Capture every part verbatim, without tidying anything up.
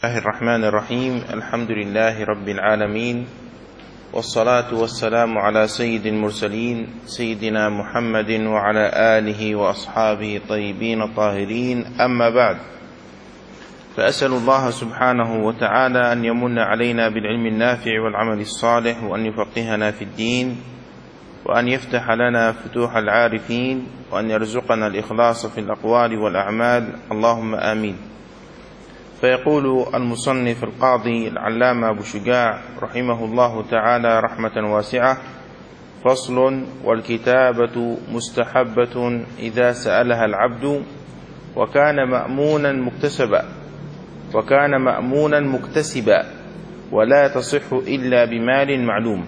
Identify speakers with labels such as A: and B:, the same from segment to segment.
A: الله الرحمن الرحيم. الحمد لله رب العالمين، والصلاة والسلام على سيد المرسلين سيدنا محمد وعلى آله وأصحابه الطيبين الطاهرين. أما بعد، فأسأل الله سبحانه وتعالى أن يمن علينا بالعلم النافع والعمل الصالح، وأن يفقهنا في الدين، وأن يفتح لنا فتوح العارفين، وأن يرزقنا الإخلاص في الأقوال والأعمال، اللهم آمين. فيقول المصنف القاضي العلامة أبو شجاع رحمه الله تعالى رحمة واسعة: فصل: والكتابة مستحبة إذا سألها العبد وكان مأمونا مكتسبا وكان مأمونا مكتسبا ولا تصح إلا بمال معلوم،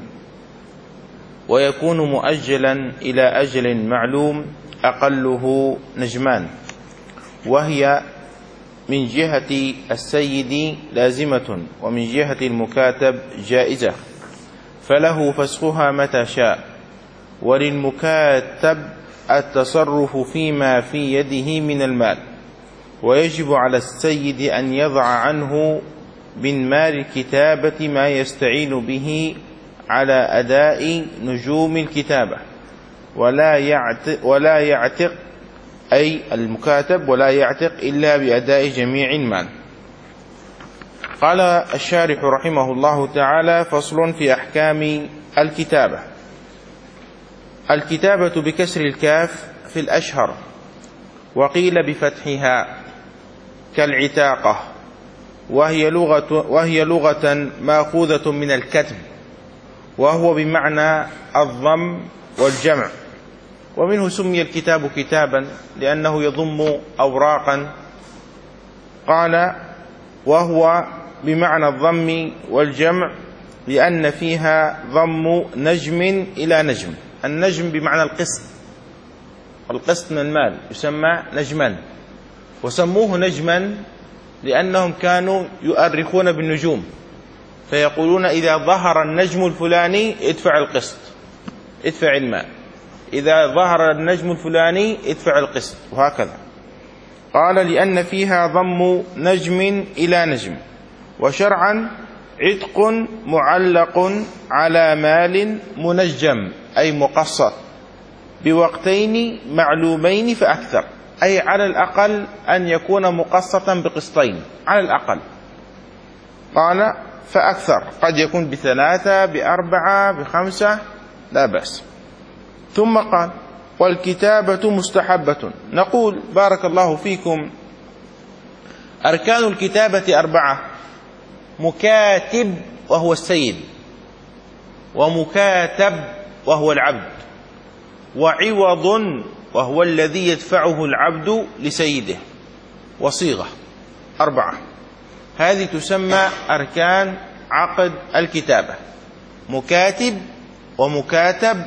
A: ويكون مؤجلا إلى أجل معلوم أقله نجمان، وهي من جهة السيد لازمة، ومن جهة المكاتب جائزة، فله فسخها متى شاء. وللمكاتب التصرف فيما في يده من المال، ويجب على السيد أن يضع عنه من مال الكتابة ما يستعين به على أداء نجوم الكتابة، ولا يعتق, ولا يعتق أي المكاتب ولا يعتق إلا بأداء جميع المال. قال الشارح رحمه الله تعالى: فصل في أحكام الكتابة. الكتابة بكسر الكاف في الأشهر، وقيل بفتحها كالعتاقة، وهي لغة, وهي لغة مأخوذة من الكتب، وهو بمعنى الضم والجمع، ومنه سمي الكتاب كتابا لأنه يضم أوراقا. قال: وهو بمعنى الضم والجمع لأن فيها ضم نجم إلى نجم. النجم بمعنى القسط، القسط من المال يسمى نجما، وسموه نجما لأنهم كانوا يؤرخون بالنجوم، فيقولون: إذا ظهر النجم الفلاني ادفع القسط، ادفع المال، إذا ظهر النجم الفلاني ادفع القسط، وهكذا. قال: لأن فيها ضم نجم إلى نجم. وشرعا عتق معلق على مال منجم أي مقسط بوقتين معلومين فأكثر، أي على الأقل أن يكون مقسطا بقسطين على الأقل. قال: فأكثر قد يكون بثلاثة بأربعة بخمسة لا بأس. ثم قال: والكتابة مستحبة. نقول: بارك الله فيكم، أركان الكتابة أربعة: مكاتب وهو السيد، ومكاتب وهو العبد، وعوض وهو الذي يدفعه العبد لسيده، وصيغة. أربعة، هذه تسمى أركان عقد الكتابة: مكاتب ومكاتب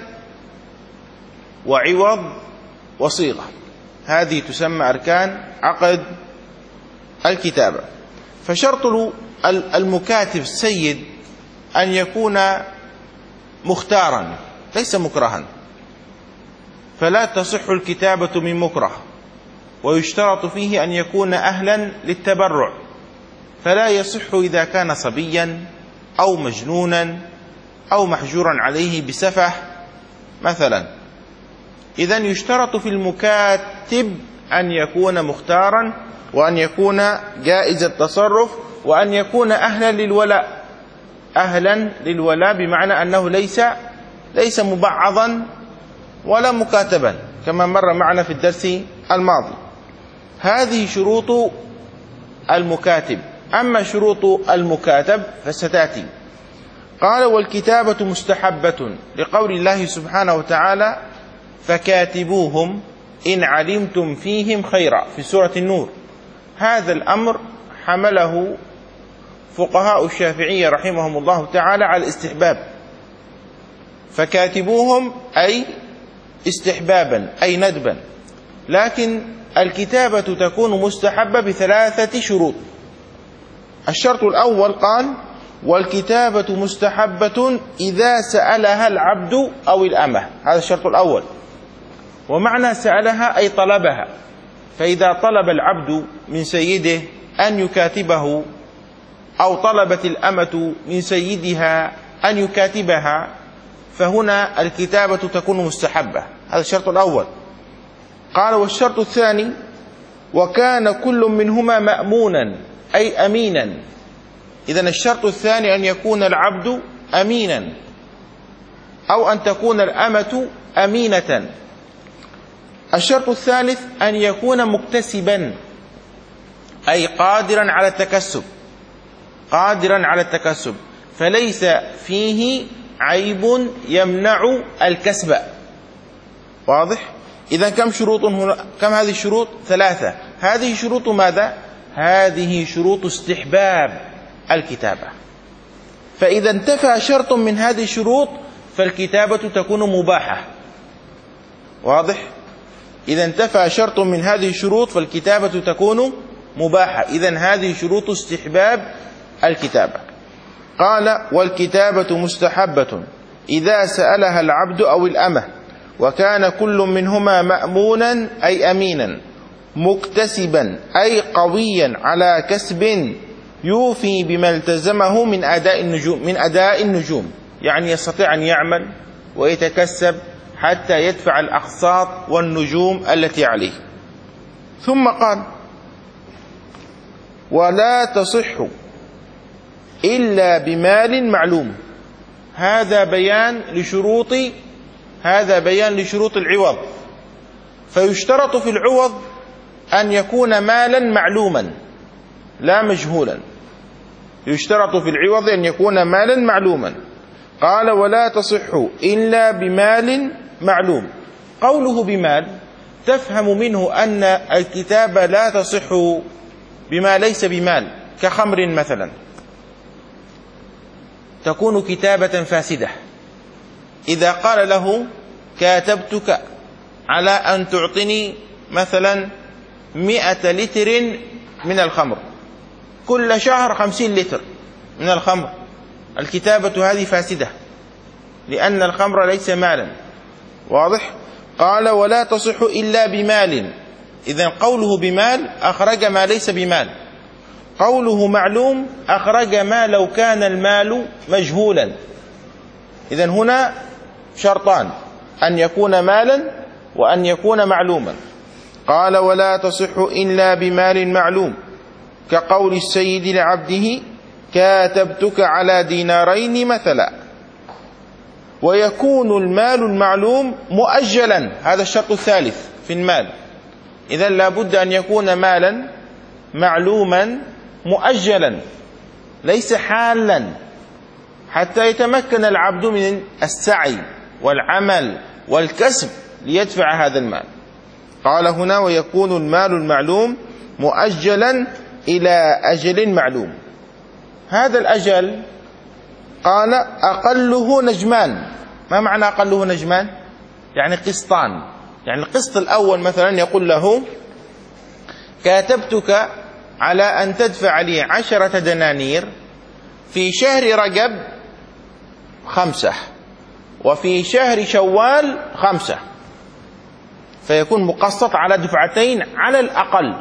A: وعوض وصيغة. هذه تسمى أركان عقد الكتابة. فشرط المكاتب السيد أن يكون مختارا ليس مكرها، فلا تصح الكتابة من مكره. ويشترط فيه أن يكون أهلا للتبرع، فلا يصح إذا كان صبيا أو مجنونا أو محجورا عليه بسفه مثلا. إذن يشترط في المكاتب أن يكون مختارا، وأن يكون جائز التصرف، وأن يكون أهلا للولاء. أهلا للولاء بمعنى أنه ليس ليس مبعضا ولا مكاتبا، كما مر معنا في الدرس الماضي. هذه شروط المكاتب. أما شروط المكاتب فستأتي. قال: والكتابة مستحبة لقول الله سبحانه وتعالى: فكاتبوهم إن علمتم فيهم خيرا، في سورة النور. هذا الأمر حمله فقهاء الشافعية رحمهم الله تعالى على الاستحباب. فكاتبوهم أي استحبابا أي ندبا، لكن الكتابة تكون مستحبة بثلاثة شروط. الشرط الأول قال: والكتابة مستحبة إذا سألها العبد أو الأمة. هذا الشرط الأول. ومعنى سألها أي طلبها، فإذا طلب العبد من سيده أن يكاتبه أو طلبت الأمة من سيدها أن يكاتبها، فهنا الكتابة تكون مستحبة. هذا الشرط الأول. قال: والشرط الثاني: وكان كل منهما مأمونا أي أمينا. إذن الشرط الثاني أن يكون العبد أمينا، أو أن تكون الأمة أمينة. الشرط الثالث أن يكون مكتسبا أي قادرا على التكسب، قادرا على التكسب، فليس فيه عيب يمنع الكسب. واضح؟ إذا كم شروط هنا؟ كم هذه الشروط؟ ثلاثة. هذه شروط ماذا؟ هذه شروط استحباب الكتابة. فإذا انتفى شرط من هذه الشروط فالكتابة تكون مباحة. واضح؟ إذا انتفى شرط من هذه الشروط فالكتابة تكون مباحة. إذن هذه شروط استحباب الكتابة. قال: والكتابة مستحبة إذا سألها العبد أو الأمة، وكان كل منهما مأمونا أي أمينا، مكتسبا أي قويا على كسب يوفي بما التزمه من أداء النجوم من أداء النجوم يعني يستطيع أن يعمل ويتكسب حتى يدفع الأقساط والنجوم التي عليه. ثم قال: ولا تصح إلا بمال معلوم. هذا بيان لشروط هذا بيان لشروط العوض. فيشترط في العوض أن يكون مالا معلوما لا مجهولا. يشترط في العوض أن يكون مالا معلوما. قال: ولا تصح إلا بمال معلوم. قوله بمال تفهم منه أن الكتابة لا تصح بما ليس بمال، كخمر مثلا، تكون كتابة فاسدة. إذا قال له: كاتبتك على أن تعطني مثلا مئة لتر من الخمر، كل شهر خمسين لتر من الخمر، الكتابة هذه فاسدة لأن الخمر ليس مالا. واضح؟ قال: ولا تصح إلا بمال. إذن قوله بمال أخرج ما ليس بمال. قوله معلوم أخرج ما لو كان المال مجهولا. إذن هنا شرطان: أن يكون مالا وأن يكون معلوما. قال: ولا تصح إلا بمال معلوم، كقول السيد لعبده: كاتبتك على دينارين مثلا. ويكون المال المعلوم مؤجلا. هذا الشرط الثالث في المال. إذن لا بد أن يكون مالا معلوما مؤجلا ليس حالا، حتى يتمكن العبد من السعي والعمل والكسب ليدفع هذا المال. قال هنا: ويكون المال المعلوم مؤجلا إلى أجل معلوم. هذا الأجل قال: أقله نجمان. ما معنى أقله نجمان؟ يعني قسطان. يعني القسط الأول مثلا يقول له: كاتبتك على أن تدفع لي عشرة دنانير في شهر رجب خمسة، وفي شهر شوال خمسة، فيكون مقسط على دفعتين على الأقل.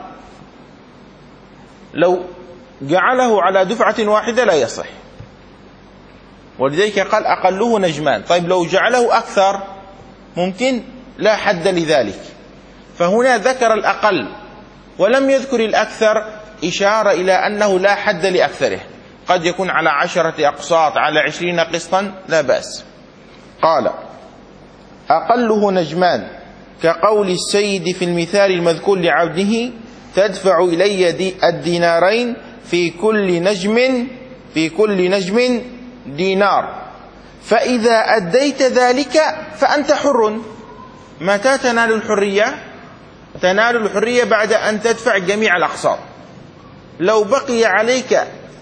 A: لو جعله على دفعة واحدة لا يصح، ولذلك قال: أقله نجمان. طيب لو جعله أكثر ممكن، لا حد لذلك. فهنا ذكر الأقل ولم يذكر الأكثر، إشارة إلى أنه لا حد لأكثره، قد يكون على عشرة أقساط، على عشرين قسطا، لا بأس. قال: أقله نجمان، كقول السيد في المثال المذكور لعبده: تدفع إلي الدينارين في كل نجم في كل نجم دينار، فإذا أديت ذلك فأنت حر. متى تنال الحرية؟ تنال الحرية بعد أن تدفع جميع الأقساط. لو بقي عليك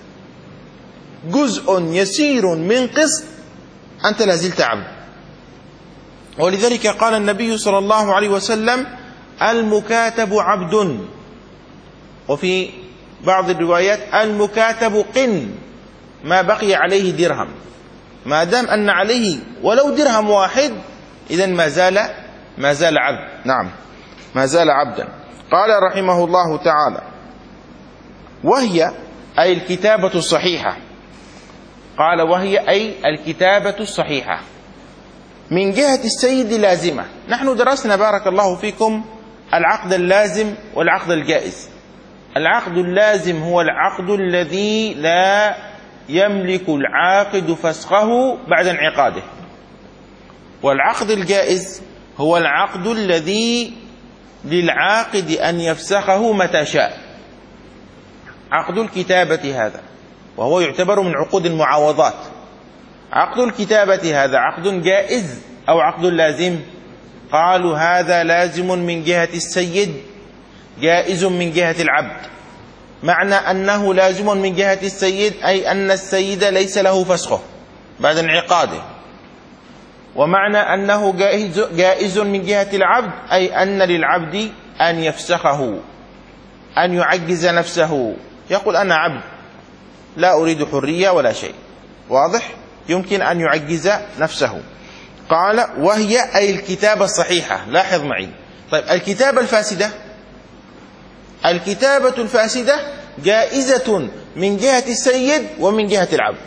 A: جزء يسير من قسط أنت لازلت عبد. ولذلك قال النبي صلى الله عليه وسلم: المكاتب عبد. وفي بعض الروايات: المكاتب قن، ما بقي عليه درهم. ما دام أن عليه ولو درهم واحد إذن ما زال ما زال عبد. نعم، ما زال عبدا. قال رحمه الله تعالى: وهي أي الكتابة الصحيحة. قال وهي أي الكتابة الصحيحة من جهة السيد لازمة. نحن درسنا بارك الله فيكم العقد اللازم والعقد الجائز. العقد اللازم هو العقد الذي لا يملك العاقد فسخه بعد انعقاده، والعقد الجائز هو العقد الذي للعاقد أن يفسخه متى شاء. عقد الكتابة هذا وهو يعتبر من عقود المعاوضات. عقد الكتابة هذا عقد جائز أو عقد لازم؟ قالوا هذا لازم من جهة السيد، جائز من جهة العبد. معنى أنه لازم من جهة السيد أي أن السيد ليس له فسخه بعد انعقاده، ومعنى أنه جائز من جهة العبد أي أن للعبد أن يفسخه، أن يعجز نفسه، يقول أنا عبد لا أريد حرية ولا شيء، واضح؟ يمكن أن يعجز نفسه. قال وهي أي الكتابة الصحيحة. لاحظ معي. طيب الكتابة الفاسدة، الكتابة الفاسدة جائزة من جهة السيد ومن جهة العبد.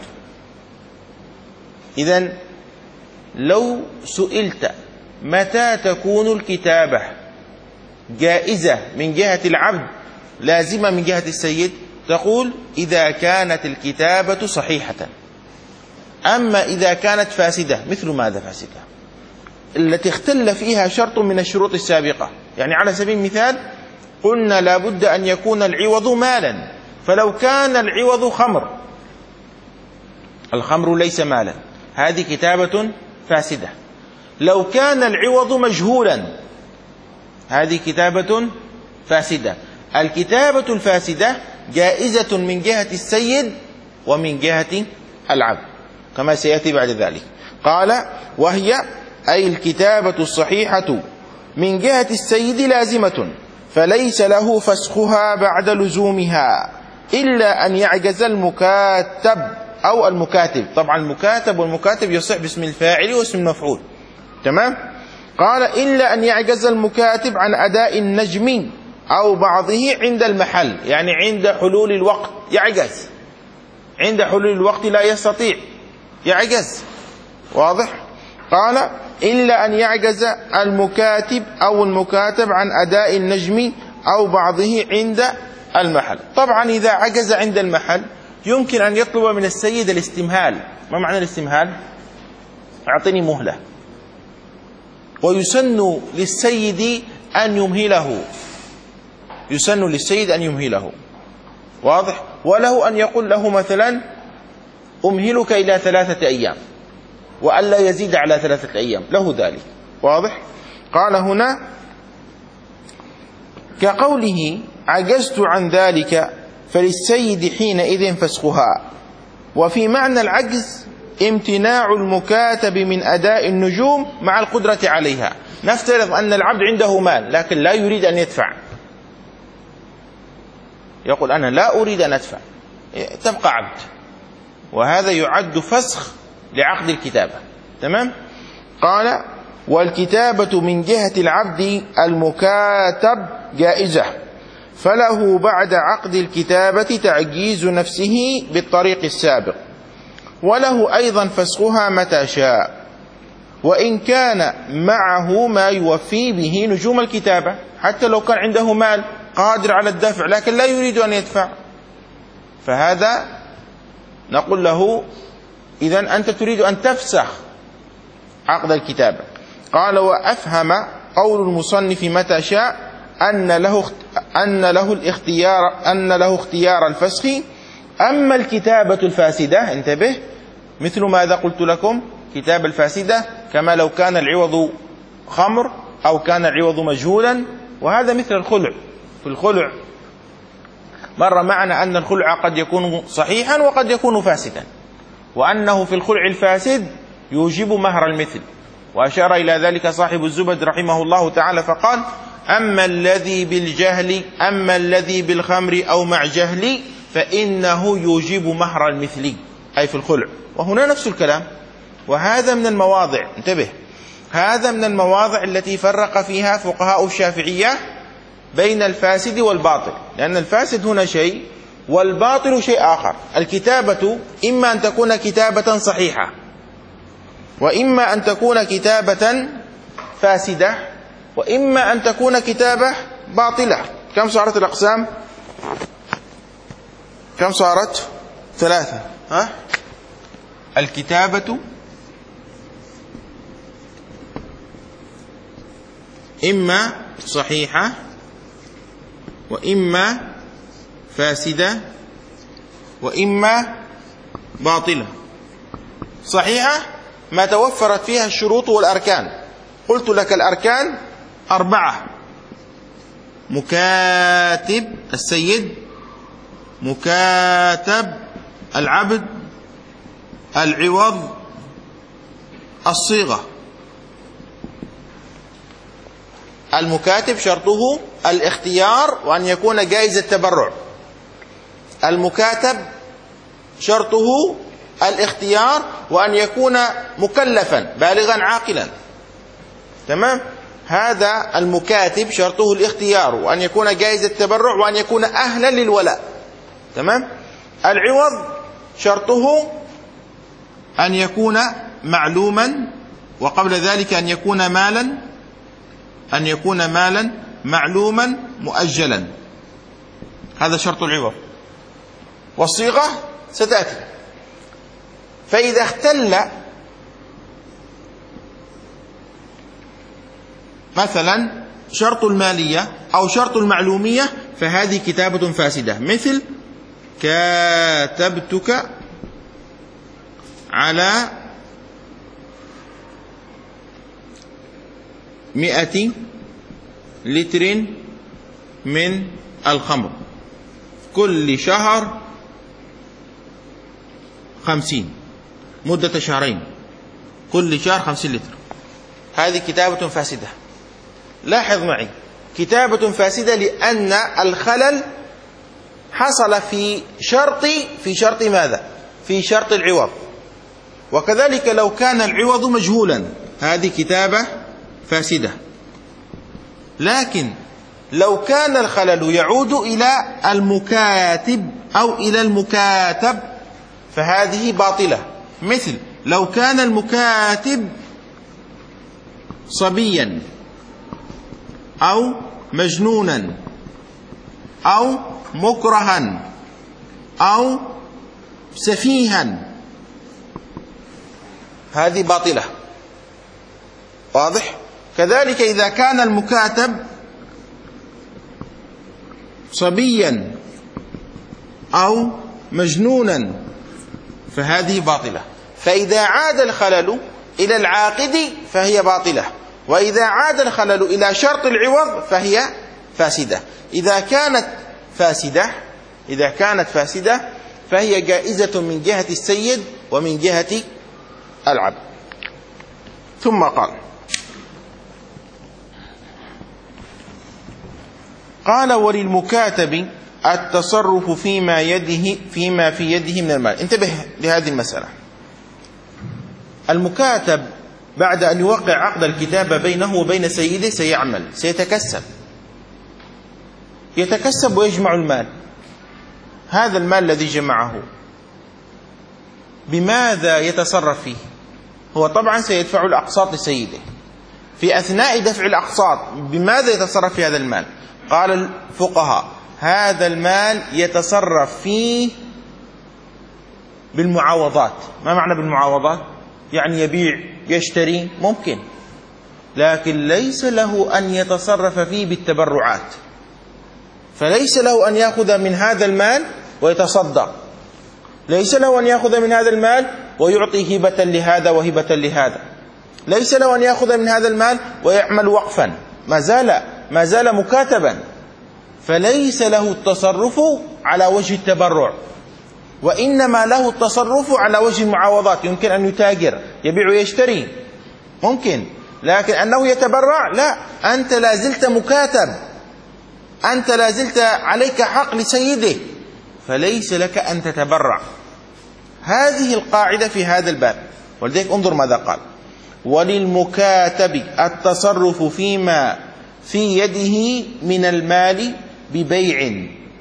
A: إذن لو سئلت متى تكون الكتابة جائزة من جهة العبد لازمة من جهة السيد، تقول إذا كانت الكتابة صحيحة. أما إذا كانت فاسدة، مثل ماذا فاسدة؟ التي اختل فيها شرط من الشروط السابقة. يعني على سبيل المثال قلنا لابد أن يكون العوض مالا، فلو كان العوض خمر، الخمر ليس مالا، هذه كتابة فاسدة. لو كان العوض مجهولا، هذه كتابة فاسدة. الكتابة الفاسدة جائزة من جهة السيد ومن جهة العبد كما سيأتي بعد ذلك. قال وهي أي الكتابة الصحيحة من جهة السيد لازمة، فليس له فسخها بعد لزومها إلا أن يعجز المكاتب أو المكاتب. طبعا المكاتب والمكاتب يصح باسم الفاعل واسم المفعول، تمام؟ قال إلا أن يعجز المكاتب عن أداء النجم أو بعضه عند المحل، يعني عند حلول الوقت يعجز، عند حلول الوقت لا يستطيع، يعجز، واضح؟ قال إلا أن يعجز المكاتب أو المكاتب عن أداء النجم أو بعضه عند المحل. طبعا إذا عجز عند المحل يمكن أن يطلب من السيد الاستمهال. ما معنى الاستمهال؟ أعطني مهلة. ويسن للسيد أن يمهله، يسن للسيد أن يمهله، واضح؟ وله أن يقول له مثلا أمهلك إلى ثلاثة أيام وألا يزيد على ثلاثة أيام، له ذلك، واضح؟ قال هنا كقوله عجزت عن ذلك فللسيد حينئذ فسخها. وفي معنى العجز امتناع المكاتب من أداء النجوم مع القدرة عليها. نفترض أن العبد عنده مال لكن لا يريد أن يدفع، يقول أنا لا أريد أن أدفع، تبقى عبد، وهذا يعد فسخ لعقد الكتابة، تمام؟ قال والكتابة من جهة العبد المكاتب جائزة، فله بعد عقد الكتابة تعجيز نفسه بالطريق السابق، وله أيضا فسخها متى شاء، وإن كان معه ما يوفي به نجوم الكتابة. حتى لو كان عنده مال قادر على الدفع لكن لا يريد أن يدفع، فهذا نقول له إذن أنت تريد أن تفسخ عقد الكتابة. قال وأفهم قول المصنف متى شاء أن له أن له الاختيار أن له اختيار الفسخ. أما الكتابة الفاسدة، انتبه، مثل ماذا قلت لكم، كتابة الفاسدة كما لو كان العوض خمر أو كان العوض مجهولا، وهذا مثل الخلع. في الخلع مر معنا أن الخلع قد يكون صحيحا وقد يكون فاسدا، وأنه في الخلع الفاسد يوجب مهر المثل، وأشار إلى ذلك صاحب الزبد رحمه الله تعالى فقال أما الذي بالجهل أما الذي بالخمر أو مع جهل فإنه يوجب مهر المثل، أي في الخلع. وهنا نفس الكلام، وهذا من المواضع، انتبه، هذا من المواضع التي فرق فيها فقهاء الشافعية بين الفاسد والباطل، لأن الفاسد هنا شيء والباطل شيء آخر. الكتابة إما أن تكون كتابة صحيحة، وإما أن تكون كتابة فاسدة، وإما أن تكون كتابة باطلة. كم صارت الأقسام؟ كم صارت؟ ثلاثة. ها؟ الكتابة إما صحيحة وإما فاسدة وإما باطلة. صحيحة ما توفرت فيها الشروط والأركان. قلت لك الأركان أربعة: مكاتب السيد، مكاتب العبد، العوض، الصيغة. المكاتب شرطه الاختيار وأن يكون جائز التبرع. المكاتب شرطه الاختيار وأن يكون مكلفا بالغا عاقلا. تمام؟ هذا المكاتب شرطه الاختيار وأن يكون جائز التبرع وأن يكون أهلا للولاء. تمام؟ العوض شرطه أن يكون معلوما، وقبل ذلك أن يكون مالا أن يكون مالا معلوما مؤجلا. هذا شرط العوض. والصيغة ستأتي. فإذا اختل مثلا شرط المالية أو شرط المعلومية فهذه كتابة فاسدة، مثل كاتبتك على مئة لتر من الخمر كل شهر خمسين، مدة شهرين، كل شهر خمسين لتر. هذه كتابة فاسدة. لاحظ معي، كتابة فاسدة لأن الخلل حصل في شرط في شرط ماذا؟ في شرط العوض. وكذلك لو كان العوض مجهولا هذه كتابة فاسدة. لكن لو كان الخلل يعود إلى المكاتب أو إلى المكاتب فهذه باطلة. مثل لو كان المكاتب صبيا أو مجنونا أو مكرها أو سفيها، هذه باطلة. واضح؟ كذلك إذا كان المكاتب صبيا أو مجنونا فهذه باطلة. فإذا عاد الخلل إلى العاقد فهي باطلة، وإذا عاد الخلل إلى شرط العوض فهي فاسدة. إذا كانت فاسدة إذا كانت فاسدة فهي جائزة من جهة السيد ومن جهة العبد. ثم قال قال وللمكاتب التصرف فيما يده فيما في يده من المال. انتبه لهذه المسألة. المكاتب بعد أن يوقع عقد الكتابة بينه وبين سيده سيعمل، سيتكسب، يتكسب ويجمع المال. هذا المال الذي جمعه بماذا يتصرف فيه؟ هو طبعا سيدفع الأقساط لسيده. في أثناء دفع الأقساط بماذا يتصرف في هذا المال؟ قال الفقهاء هذا المال يتصرف فيه بالمعاوضات. ما معنى بالمعاوضات؟ يعني يبيع يشتري ممكن، لكن ليس له أن يتصرف فيه بالتبرعات. فليس له أن يأخذ من هذا المال ويتصدق، ليس له أن يأخذ من هذا المال ويعطي هبة لهذا وهبة لهذا، ليس له أن يأخذ من هذا المال ويعمل وقفا، ما زال ما زال مكاتبا. فليس له التصرف على وجه التبرع، وإنما له التصرف على وجه المعاوضات. يمكن أن يتاجر، يبيع ويشتري ممكن، لكن أنه يتبرع لا. أنت لازلت مكاتب، أنت لازلت عليك حق لسيده، فليس لك أن تتبرع. هذه القاعدة في هذا الباب. ولذلك انظر ماذا قال: وللمكاتب التصرف فيما في يده من المال ببيع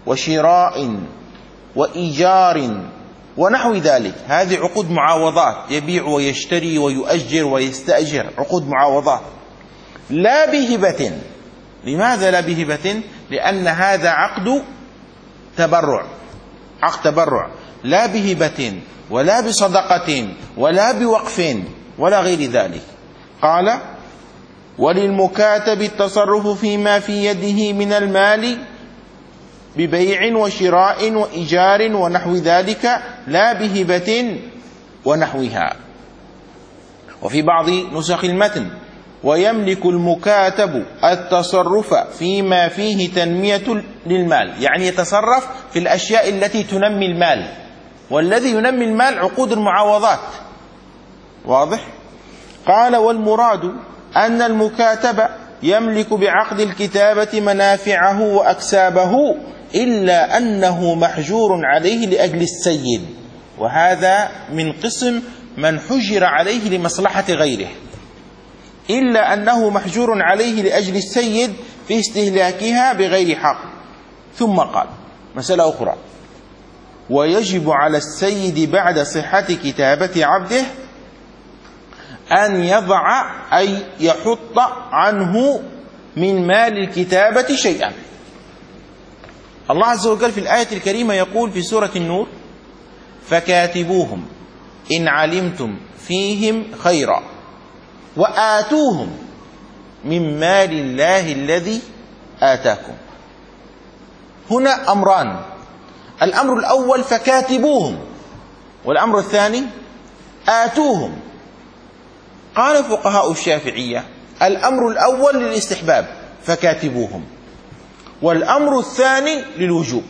A: وشراء وإيجار ونحو ذلك. هذه عقود معاوضات، يبيع ويشتري ويؤجر ويستأجر، عقود معاوضات. لا بهبة. لماذا لا بهبة؟ لأن هذا عقد تبرع، عقد تبرع، لا بهبة ولا بصدقة ولا بوقف ولا غير ذلك. قال: وللمكاتب التصرف فيما في يده من المال ببيع وشراء وإيجار ونحو ذلك، لا بهبة ونحوها. وفي بعض نسخ المتن: ويملك المكاتب التصرف فيما فيه تنمية للمال، يعني يتصرف في الأشياء التي تنمي المال، والذي ينمي المال عقود المعاوضات. واضح؟ قال: والمراد أن المكاتب يملك بعقد الكتابة منافعه وأكسابه، إلا أنه محجور عليه لأجل السيد، وهذا من قسم من حجر عليه لمصلحة غيره، إلا أنه محجور عليه لأجل السيد في استهلاكها بغير حق. ثم قال مسألة أخرى: ويجب على السيد بعد صحة كتابة عبده أن يضع أي يحط عنه من مال الكتابة شيئا. الله عز وجل في الآية الكريمة يقول في سورة النور: فكاتبوهم إن علمتم فيهم خيرا وآتوهم من مال الله الذي آتاكم. هنا أمران: الأمر الأول فكاتبوهم، والأمر الثاني آتوهم. قال فقهاء الشافعية: الأمر الأول للاستحباب فكاتبوهم، والأمر الثاني للوجوب.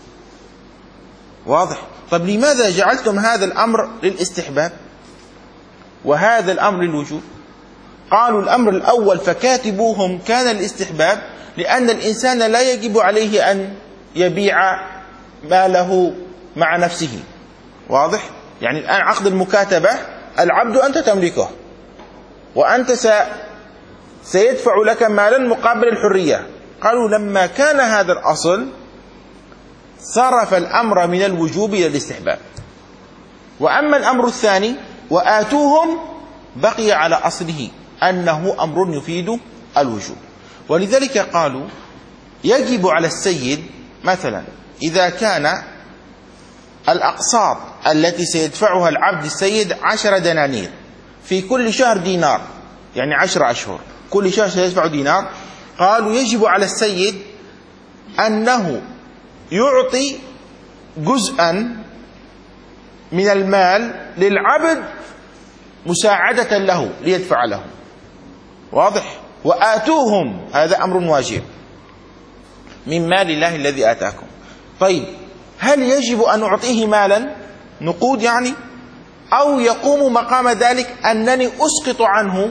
A: واضح؟ طب لماذا جعلتم هذا الأمر للاستحباب وهذا الأمر للوجوب؟ قالوا: الأمر الأول فكاتبوهم كان الاستحباب لأن الإنسان لا يجب عليه أن يبيع ماله مع نفسه. واضح؟ يعني الآن عقد المكاتبة العبد أنت تملكه، وأنت سيدفع لك مالا مقابل الحرية. قالوا لما كان هذا الأصل صرف الأمر من الوجوب إلى الاستحباب. وأما الأمر الثاني وآتوهم بقي على أصله أنه أمر يفيد الوجوب. ولذلك قالوا يجب على السيد مثلا إذا كان الأقساط التي سيدفعها العبد السيد عشر دنانير، في كل شهر دينار، يعني عشر أشهر، كل شهر سيدفع دينار. قالوا يجب على السيد أنه يعطي جزءا من المال للعبد مساعدة له ليدفع له. واضح؟ وآتوهم هذا أمر واجب من مال الله الذي آتاكم. طيب هل يجب أن أعطيه مالا نقود يعني، أو يقوم مقام ذلك أنني أسقط عنه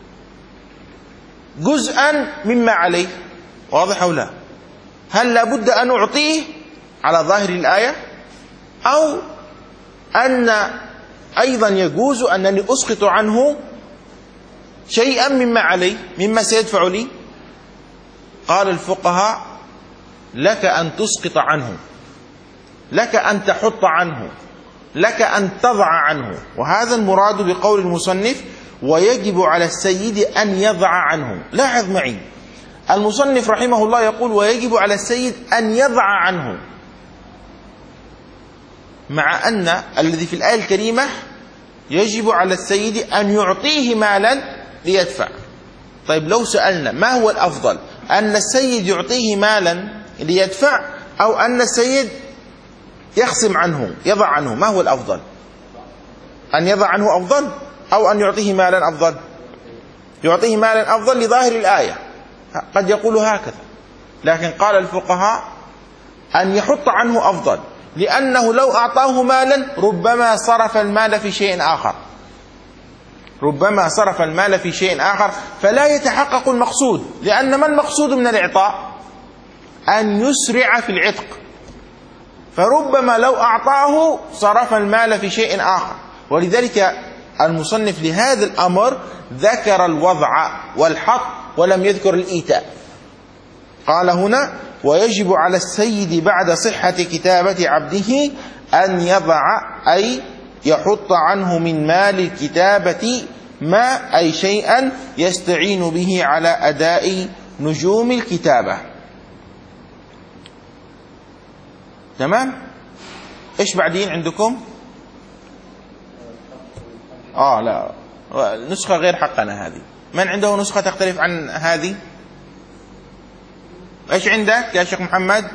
A: جزءا مما عليه؟ واضح أو لا؟ هل لابد أن أعطيه على ظاهر الآية، أو أن أيضا يجوز أنني أسقط عنه شيئا مما عليه مما سيدفع لي؟ قال الفقهاء لك أن تسقط عنه، لك أن تحط عنه، لك أن تضع عنه. وهذا المراد بقول المصنف ويجب على السيد أن يضع عنه. لاحظ معي، المصنف رحمه الله يقول ويجب على السيد أن يضع عنه، مع أن الذي في الآية الكريمة يجب على السيد أن يعطيه مالا ليدفع. طيب لو سألنا ما هو الأفضل، أن السيد يعطيه مالا ليدفع أو أن السيد يخصم عنه يضع عنه؟ ما هو الأفضل؟ أن يضع عنه أفضل أو أن يعطيه مالا أفضل؟ يعطيه مالا أفضل لظاهر الآية، قد يقول هكذا، لكن قال الفقهاء أن يحط عنه أفضل، لأنه لو أعطاه مالا ربما صرف المال في شيء آخر، ربما صرف المال في شيء آخر فلا يتحقق المقصود. لأن ما المقصود من الإعطاء؟ أن يسرع في العتق، فربما لو أعطاه صرف المال في شيء آخر. ولذلك المصنف لهذا الأمر ذكر الوضع والحط ولم يذكر الإيتاء. قال هنا ويجب على السيد بعد صحة كتابة عبده أن يضع أي يحط عنه من مال الكتابة ما أي شيئا يستعين به على أداء نجوم الكتابة. تمام؟ إيش بعدين عندكم؟ آه لا، نسخة غير حقنا هذه. من عنده نسخة تختلف عن هذه؟ إيش عندك يا شيخ محمد؟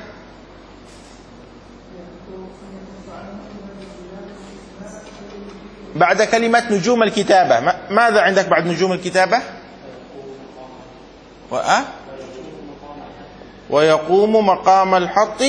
A: بعد كلمة نجوم الكتابة ماذا عندك بعد نجوم الكتابة؟ وأ ويقوم مقام الحط.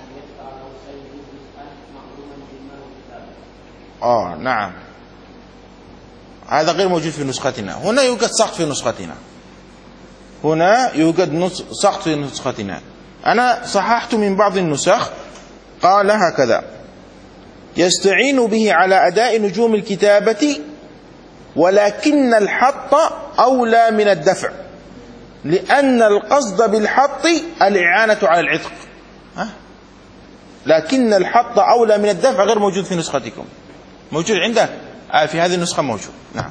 A: آه نعم، هذا غير موجود في نسختنا. هنا يوجد سقط في نسختنا، هنا يوجد سقط في نسختنا. أنا صححت من بعض النسخ، قال هكذا: يستعين به على أداء نجوم الكتابة ولكن الحط أولى من الدفع، لأن القصد بالحط الإعانة على العتق. ها؟ لكن الحط أولى من الدفع غير موجود في نسختكم. موجود عندك؟ آه في هذه النسخة موجود. نعم.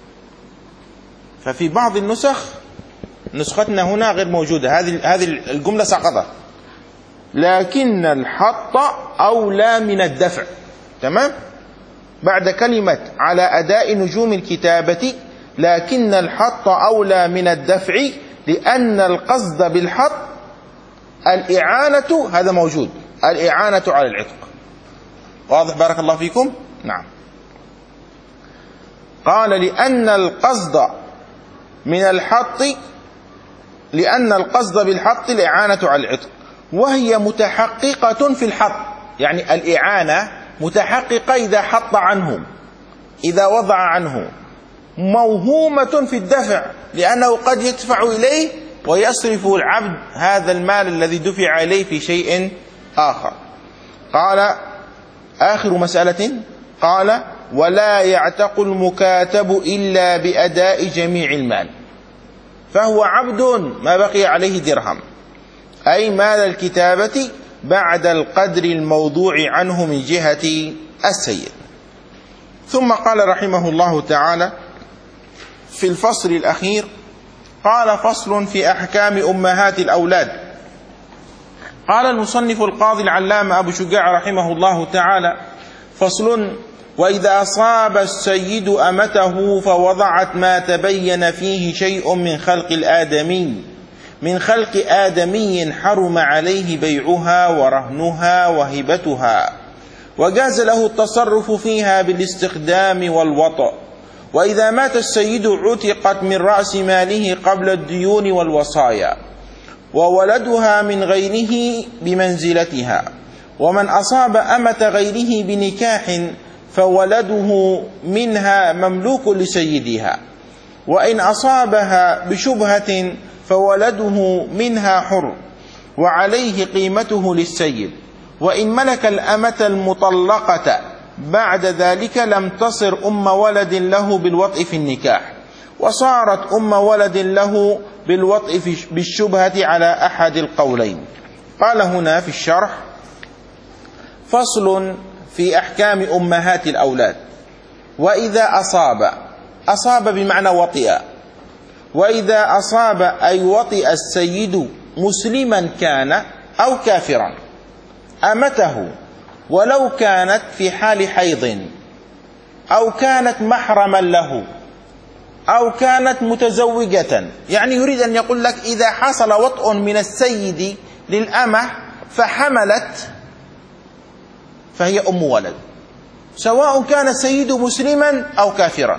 A: ففي بعض النسخ نسختنا هنا غير موجودة، هذه هذه الجملة سقطت. لكن الحط أولى من الدفع. تمام؟ بعد كلمة على أداء نجوم الكتابة لكن الحط أولى من الدفع لأن القصد بالحط الإعانة، هذا موجود، الإعانة على العتق. واضح؟ بارك الله فيكم. نعم. قال لأن القصد من الحط لأن القصد بالحط الإعانة على العتق، وهي متحققة في الحط، يعني الإعانة متحققة إذا حط عنه، إذا وضع عنه، موهومة في الدفع، لأنه قد يدفع إليه ويصرف العبد هذا المال الذي دفع إليه في شيء آخر. قال آخر مسألة، قال ولا يعتق المكاتب إلا بأداء جميع المال، فهو عبد ما بقي عليه درهم، أي مال الكتابة بعد القدر الموضوع عنه من جهة السيد. ثم قال رحمه الله تعالى في الفصل الأخير، قال فصل في أحكام أمهات الأولاد. قال المصنف القاضي العلامة أبو شجاع رحمه الله تعالى: فصل: وإذا أصاب السيد أمته فوضعت ما تبين فيه شيء من خلق الآدمي من خلق آدمي حرم عليه بيعها ورهنها وهبتها، وجاز له التصرف فيها بالاستخدام والوطأ. وإذا مات السيد عتقت من رأس ماله قبل الديون والوصايا، وولدها من غيره بمنزلتها. ومن أصاب أمة غيره بنكاح فولده منها مملوك لسيدها، وإن أصابها بشبهة فولده منها حر وعليه قيمته للسيد. وإن ملك الأمة المطلقة بعد ذلك لم تصر أم ولد له بالوطء في النكاح، وصارت أم ولد له بالوطء بالشبهة على أحد القولين. قال هنا في الشرح: فصل في أحكام أمهات الأولاد. وإذا أصاب، أصاب بمعنى وطئ، وإذا أصاب أي وطئ السيد مسلما كان أو كافرا أمته، ولو كانت في حال حيض، أو كانت محرما له، أو كانت متزوجة. يعني يريد أن يقول لك إذا حصل وطء من السيد للأمة فحملت فهي أم ولد، سواء كان السيد مسلما أو كافرا،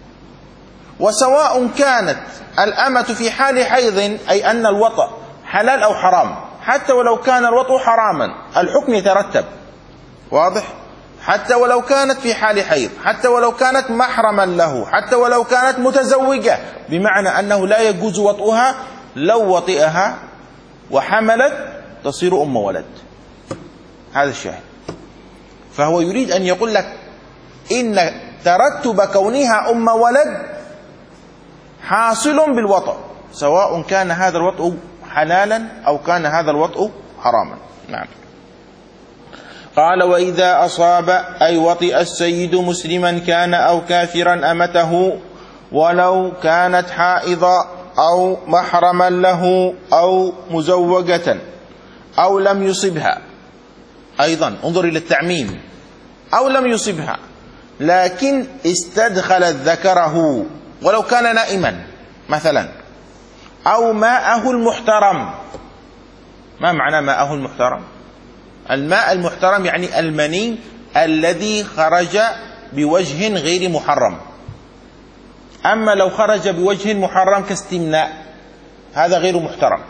A: وسواء كانت الأمة في حال حيض، أي أن الوطء حلال أو حرام، حتى ولو كان الوطء حراما الحكم يترتب. واضح؟ حتى ولو كانت في حال حيض، حتى ولو كانت محرما له، حتى ولو كانت متزوجة، بمعنى أنه لا يجوز وطئها، لو وطئها وحملت تصير أم ولد. هذا الشاهد. فهو يريد أن يقول لك إن ترتب كونها أم ولد حاصل بالوطء، سواء كان هذا الوطء حلالا أو كان هذا الوطء حراما. نعم. قال وإذا أصاب أي وطئ السيد مسلما كان أو كافرا أمته ولو كانت حائضا أو محرما له أو مزوجة أو لم يصبها، أيضا انظر إلى التعميم، أو لم يصبها لكن استدخلت ذكره ولو كان نائما مثلا، أو ماءه المحترم. ما معنى ماءه المحترم؟ الماء المحترم يعني المني الذي خرج بوجه غير محرم. أما لو خرج بوجه محرم كاستمناء هذا غير محترم.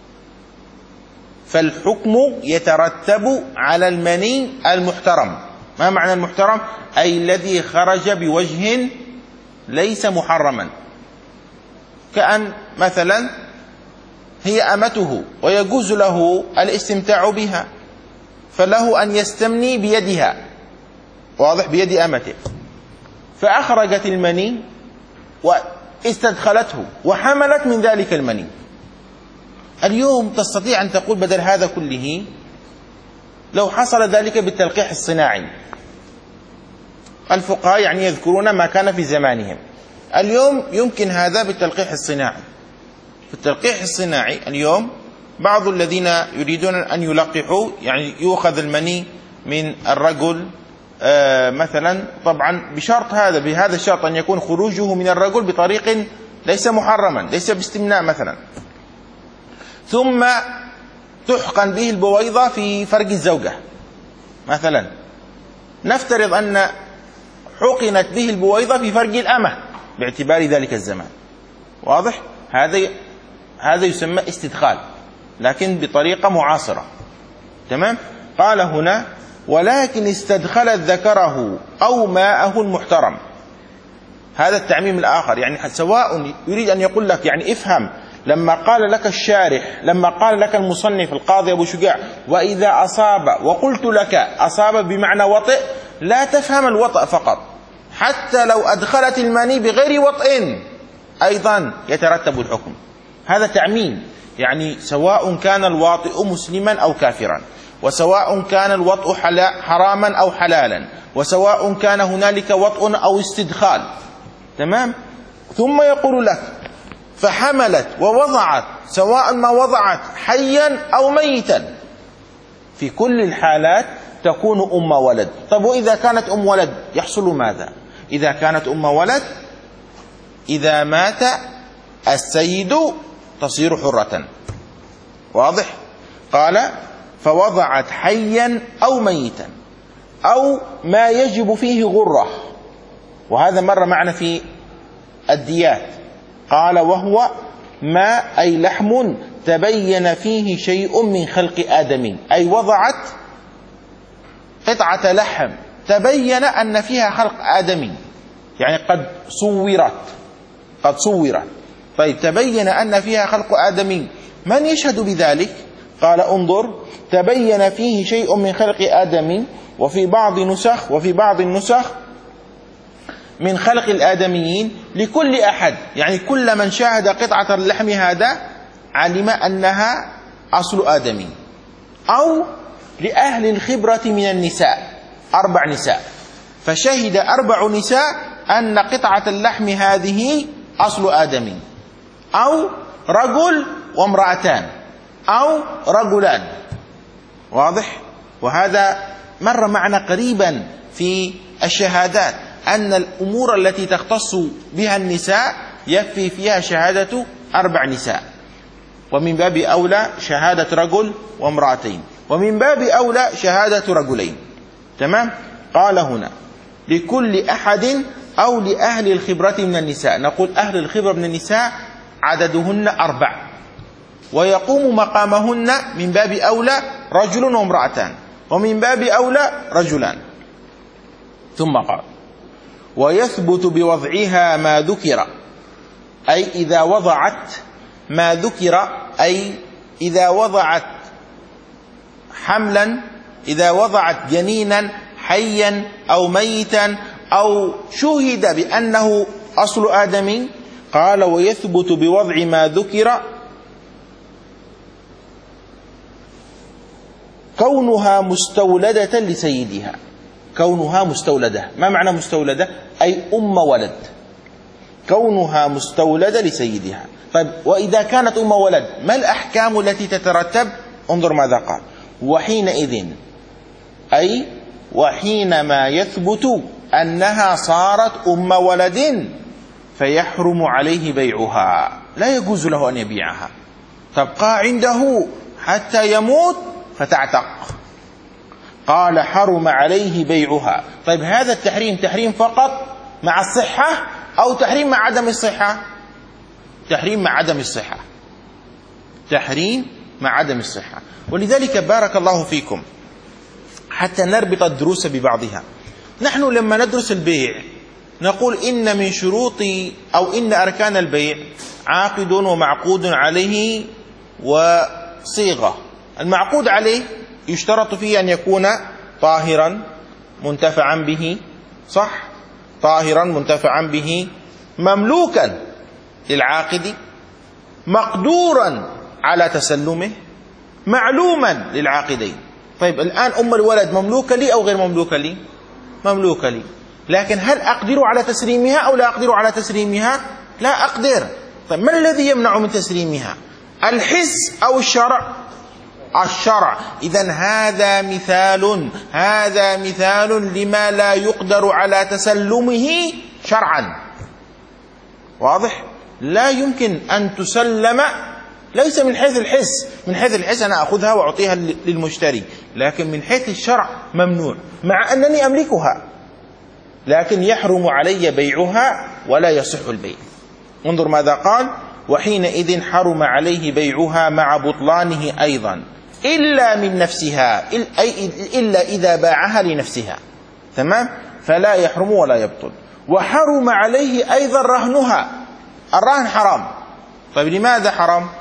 A: فالحكم يترتب على المني المحترم. ما معنى المحترم؟ أي الذي خرج بوجه ليس محرما، كأن مثلا هي أمته ويجوز له الاستمتاع بها، فله أن يستمني بيدها، واضح، بيد أمته، فأخرجت المني واستدخلته وحملت من ذلك المني. اليوم تستطيع أن تقول بدل هذا كله لو حصل ذلك بالتلقيح الصناعي. الفقهاء يعني يذكرون ما كان في زمانهم. اليوم يمكن هذا بالتلقيح الصناعي. في التلقيح الصناعي اليوم بعض الذين يريدون أن يلقحوا يعني يؤخذ المني من الرجل آه مثلا، طبعا بشرط هذا بهذا الشرط أن يكون خروجه من الرجل بطريق ليس محرما، ليس باستمناء مثلا، ثم تحقن به البويضة في فرج الزوجة مثلا. نفترض أن حقنت به البويضة في فرج الأمة باعتبار ذلك الزمان، واضح؟ هذا هذا يسمى استدخال لكن بطريقة معاصرة. تمام؟ قال هنا ولكن استدخلت ذكره أو ماءه المحترم. هذا التعميم الآخر، يعني سواء يريد أن يقول لك يعني افهم لما قال لك الشارح، لما قال لك المصنف القاضي أبو شجاع وإذا أصاب، وقلت لك أصاب بمعنى وطئ، لا تفهم الوطئ فقط، حتى لو أدخلت المني بغير وطئ أيضا يترتب الحكم. هذا تعميم، يعني سواء كان الواطئ مسلما أو كافرا، وسواء كان الوطء حراما أو حلالا، وسواء كان هنالك وطء أو استدخال. تمام؟ ثم يقول لك فحملت ووضعت، سواء ما وضعت حيا أو ميتا، في كل الحالات تكون أم ولد. طب وإذا كانت أم ولد يحصل ماذا؟ إذا كانت أم ولد إذا مات السيد تصير حرة، واضح؟ قال فوضعت حيا أو ميتا أو ما يجب فيه غرة، وهذا مر معنا في الديات. قال وهو ما أي لحم تبين فيه شيء من خلق آدم، أي وضعت قطعة لحم تبين أن فيها خلق آدم، يعني قد صورت قد صورت طيب تبين أن فيها خلق آدم، من يشهد بذلك؟ قال انظر تبين فيه شيء من خلق آدم، وفي بعض نسخ وفي بعض النسخ من خلق الآدميين لكل أحد، يعني كل من شاهد قطعة اللحم هذا علم أنها أصل آدمي. أو لأهل الخبرة من النساء، أربع نساء، فشهد أربع نساء أن قطعة اللحم هذه أصل آدمي، أو رجل وامرأتان، أو رجلان، واضح؟ وهذا مر معنا قريبا في الشهادات أن الأمور التي تختص بها النساء يكفي فيها شهادة أربع نساء، ومن باب أولى شهادة رجل وامرأتين، ومن باب أولى شهادة رجلين. تمام؟ قال هنا لكل أحد أو لأهل الخبرة من النساء. نقول أهل الخبرة من النساء عددهن أربع، ويقوم مقامهن من باب أولى رجل وامرأتان، ومن باب أولى رجلان. ثم قال ويثبت بوضعها ما ذكر، أي إذا وضعت ما ذكر، أي إذا وضعت حملا، إذا وضعت جنينا حيا أو ميتا أو شهد بأنه أصل آدمي. قال ويثبت بوضع ما ذكر كونها مستولدة لسيدها. كونها مستولدة، ما معنى مستولدة؟ أي أم ولد. كونها مستولدة لسيدها. طيب وإذا كانت أم ولد ما الأحكام التي تترتب؟ انظر ماذا قال: وحينئذ، أي وحينما يثبت أنها صارت أم ولد فيحرم عليه بيعها، لا يجوز له أن يبيعها، تبقى عنده حتى يموت فتعتق. قال: حرم عليه بيعها. طيب هذا التحريم تحريم فقط مع الصحة أو تحريم مع عدم الصحة؟ تحريم مع عدم الصحة. تحريم مع عدم الصحة. ولذلك بارك الله فيكم، حتى نربط الدروس ببعضها، نحن لما ندرس البيع نقول إن من شروط أو إن أركان البيع عاقد ومعقود عليه وصيغة. المعقود عليه يشترط فيه أن يكون طاهرا منتفعا به، صح؟ طاهرا منتفعا به، مملوكا للعاقد، مقدورا على تسلمه، معلوما للعاقدين. طيب الآن أم الولد مملوكة لي أو غير مملوكة لي؟ مملوكة لي، لكن هل أقدر على تسليمها أو لا أقدر على تسليمها؟ لا أقدر. طيب ما الذي يمنع من تسليمها؟ الحس أو الشرع؟ الشرع. إذن هذا مثال هذا مثال لما لا يقدر على تسلمه شرعا. واضح؟ لا يمكن أن تسلم، ليس من حيث الحس. من حيث الحس أنا أخذها وأعطيها للمشتري، لكن من حيث الشرع ممنوع، مع أنني أملكها، لكن يحرم علي بيعها ولا يصح البيع. انظر ماذا قال: وحينئذ حرم عليه بيعها مع بطلانه أيضا إلا من نفسها، أي إلا إذا باعها لنفسها، تمام؟ فلا يحرم ولا يبطل. وحرم عليه أيضا رهنها. الرهن حرام. طيب لماذا حرام؟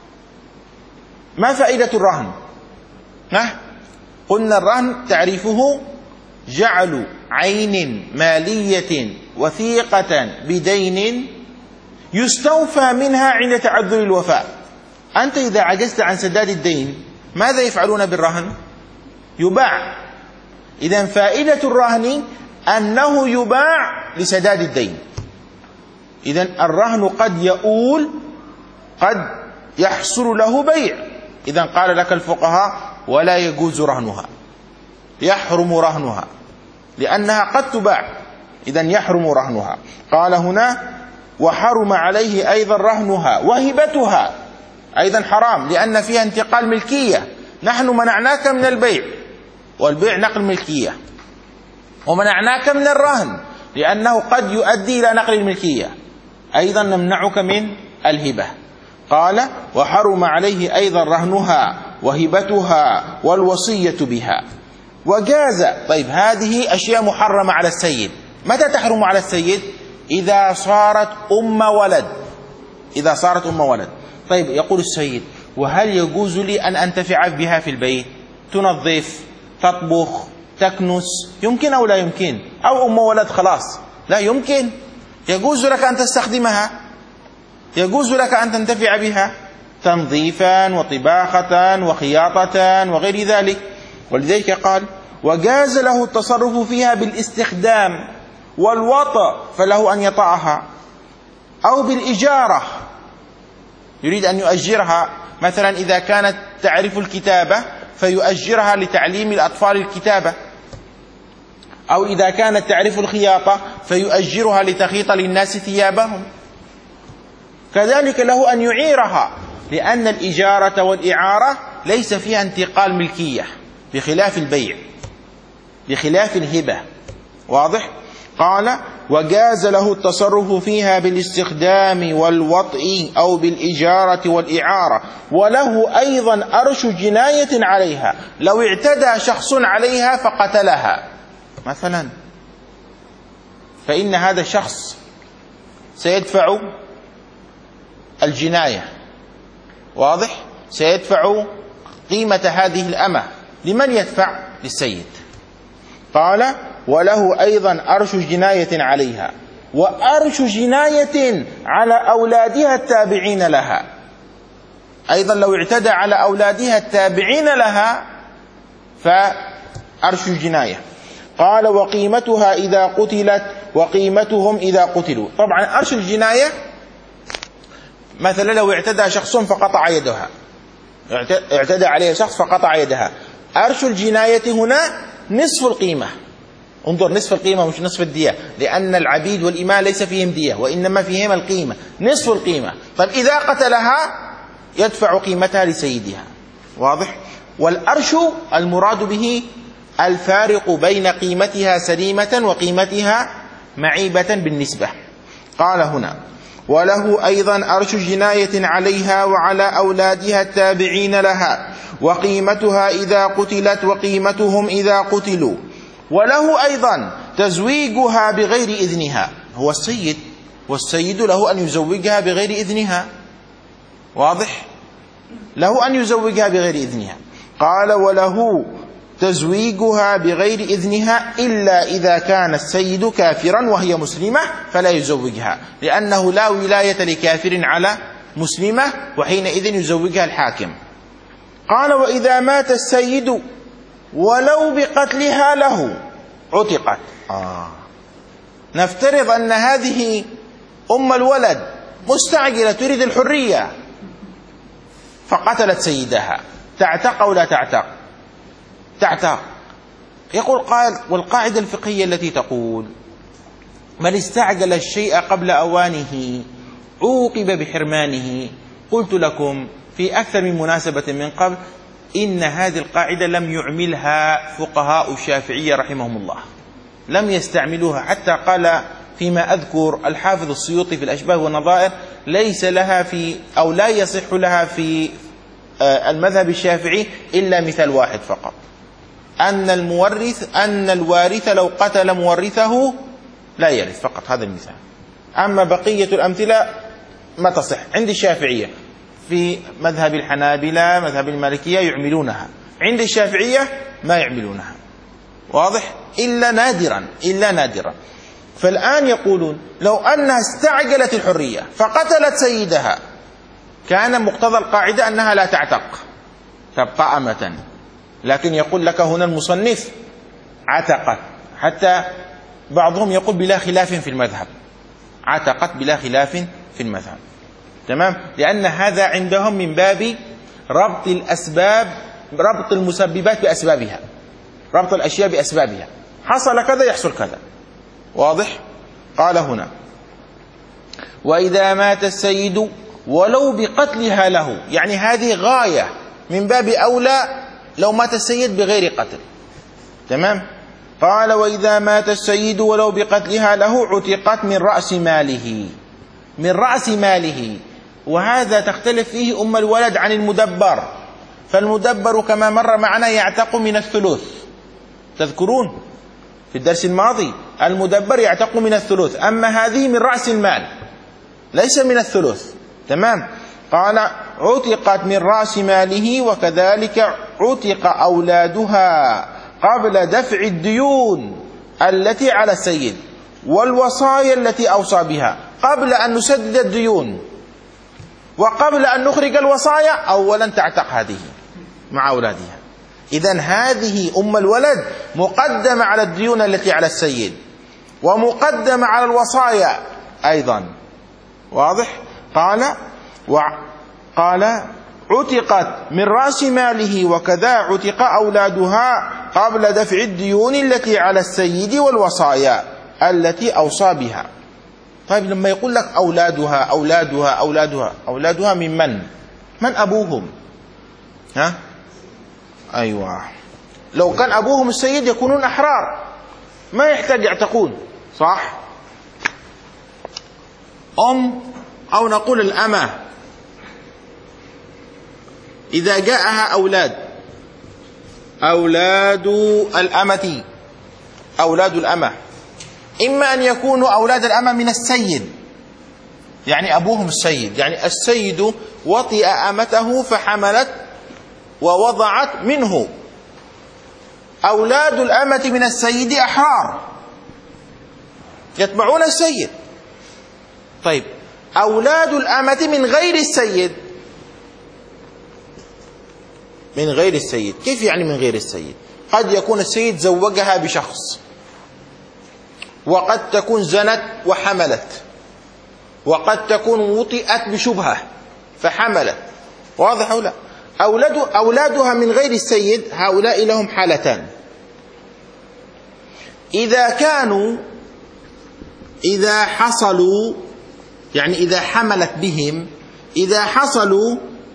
A: ما فائدة الرهن؟ ها؟ قلنا الرهن تعريفه جعل عين مالية وثيقة بدين يستوفى منها عند تعذر الوفاء. أنت إذا عجزت عن سداد الدين ماذا يفعلون بالرهن؟ يباع. إذن فائدة الرهن أنه يباع لسداد الدين. إذن الرهن قد يؤول، قد يحصل له بيع. إذن قال لك الفقهاء: ولا يجوز رهنها، يحرم رهنها، لأنها قد تباع، إذن يحرم رهنها. قال هنا: وحرم عليه أيضا رهنها وهبتها، أيضا حرام، لأن فيها انتقال ملكية. نحن منعناك من البيع، والبيع نقل ملكية، ومنعناك من الرهن لأنه قد يؤدي إلى نقل الملكية، أيضا نمنعك من الهبة. قال: وحرم عليه أيضا رهنها وهبتها والوصية بها. وجاز. طيب هذه أشياء محرمة على السيد. متى تحرم على السيد؟ إذا صارت أم ولد. إذا صارت أم ولد. طيب يقول السيد: وهل يجوز لي أن أنتفع بها في البيت؟ تنظف، تطبخ، تكنس، يمكن أو لا يمكن؟ أو أم ولد خلاص لا يمكن؟ يجوز لك أن تستخدمها، يجوز لك أن تنتفع بها تنظيفا وطباخة وخياطة وغير ذلك. ولذلك قال: وجاز له التصرف فيها بالاستخدام والوطأ، فله أن يطأها، أو بالإجارة، يريد أن يؤجرها، مثلا إذا كانت تعرف الكتابة فيؤجرها لتعليم الأطفال الكتابة، أو إذا كانت تعرف الخياطة فيؤجرها لتخيط للناس ثيابهم. كذلك له أن يعيرها، لأن الإجارة والإعارة ليس فيها انتقال ملكية، بخلاف البيع، بخلاف الهبة. واضح؟ قال: وجاز له التصرف فيها بالاستخدام والوطء أو بالإجارة والإعارة، وله أيضا أرش جناية عليها، لو اعتدى شخص عليها فقتلها مثلا، فإن هذا الشخص سيدفع الجناية. واضح؟ سيدفع قيمة هذه الأمة. لمن يدفع؟ للسيد. قال: وله أيضا أرش جناية عليها، وأرش جناية على أولادها التابعين لها. أيضا لو اعتدى على أولادها التابعين لها فأرش الجناية. قال وقيمتها إذا قتلت وقيمتهم إذا قتلوا. طبعا أرش الجناية مثلا لو اعتدى شخص فقطع يدها، اعتدى عليه شخص فقطع يدها، أرش الجناية هنا نصف القيمة. انظر، نصف القيمة مش نصف الدية، لأن العبيد والإماء ليس فيهم دية وإنما فيهم القيمة، نصف القيمة. طيب إذا قتلها يدفع قيمتها لسيدها. واضح؟ والأرش المراد به الفارق بين قيمتها سليمة وقيمتها معيبة بالنسبة. قال هنا وله أيضا أرش جناية عليها وعلى أولادها التابعين لها، وقيمتها إذا قتلت وقيمتهم إذا قتلوا. وله أيضا تزويجها بغير إذنها، هو السيد، والسيد له أن يزوجها بغير إذنها. واضح؟ له أن يزوجها بغير إذنها. قال وله تزويجها بغير إذنها إلا إذا كان السيد كافرا وهي مسلمة فلا يزوجها، لأنه لا ولاية لكافر على مسلمة، وحينئذ يزوجها الحاكم. قال وإذا مات السيد ولو بقتلها له عتقت. آه. نفترض أن هذه أم الولد مستعجلة تريد الحرية فقتلت سيدها، تعتق أو لا تعتق؟ تعتق. يقول قائل والقاعدة الفقهية التي تقول من استعجل الشيء قبل أوانه عوقب بحرمانه. قلت لكم في أكثر من مناسبة من قبل إن هذه القاعدة لم يعملها فقهاء الشافعية رحمهم الله، لم يستعملوها. حتى قال فيما أذكر الحافظ السيوطي في الأشباه والنظائر ليس لها في أو لا يصح لها في المذهب الشافعي إلا مثال واحد فقط، أن المورث أن الوارث لو قتل مورثه لا يرث، فقط هذا المثال. أما بقية الأمثلة ما تصح عند الشافعية. في مذهب الحنابلة مذهب المالكية يعملونها، عند الشافعية ما يعملونها. واضح؟ إلا نادرا، إلا نادرا. فالآن يقولون لو أنها استعجلت الحرية فقتلت سيدها كان مقتضى القاعدة أنها لا تعتق، تبقى أمة. لكن يقول لك هنا المصنف عتقت، حتى بعضهم يقول بلا خلاف في المذهب، عتقت بلا خلاف في المذهب. تمام؟ لأن هذا عندهم من باب ربط الأسباب، ربط المسببات بأسبابها، ربط الأشياء بأسبابها، حصل كذا يحصل كذا. واضح؟ قال هنا وإذا مات السيد ولو بقتلها له، يعني هذه غاية من باب أولى لو مات السيد بغير قتل. تمام؟ قال وإذا مات السيد ولو بقتلها له عتقت من رأس ماله، من رأس ماله. وهذا تختلف فيه أم الولد عن المدبر. فالمدبر كما مر معنا يعتق من الثلث، تذكرون في الدرس الماضي المدبر يعتق من الثلث، أما هذه من رأس المال ليس من الثلث. تمام؟ قال عتقت من رأس ماله، وكذلك عتق أولادها قبل دفع الديون التي على السيد والوصايا التي أوصى بها، قبل أن نسدد الديون وقبل أن نخرج الوصايا أولا تعتق هذه مع أولادها. إذن هذه أم الولد مقدمة على الديون التي على السيد ومقدمة على الوصايا أيضا. واضح؟ قال وقال عتقت من رأس ماله وكذا عتق أولادها قبل دفع الديون التي على السيد والوصايا التي أوصى بها. طيب لما يقول لك أولادها أولادها أولادها أولادها من من؟ من أبوهم؟ ها؟ أيوة، لو كان أبوهم السيد يكونون أحرار ما يحتاج يعتقون، صح؟ أم أو نقول الأمة إذا جاءها أولاد، أولاد الأمة، أولاد الأمة إما أن يكونوا أولاد الأمة من السيد، يعني أبوهم السيد، يعني السيد وطئ أمته فحملت ووضعت منه. أولاد الأمة من السيد أحرار يتبعون السيد. طيب أولاد الأمة من غير السيد، من غير السيد كيف يعني من غير السيد؟ قد يكون السيد زوجها بشخص، وقد تكون زنت وحملت، وقد تكون وطئت بشبهة فحملت. واضح أو لا؟ أولاد أولادها من غير السيد هؤلاء لهم حالتان. إذا كانوا إذا حصلوا يعني إذا حملت بهم إذا حصلوا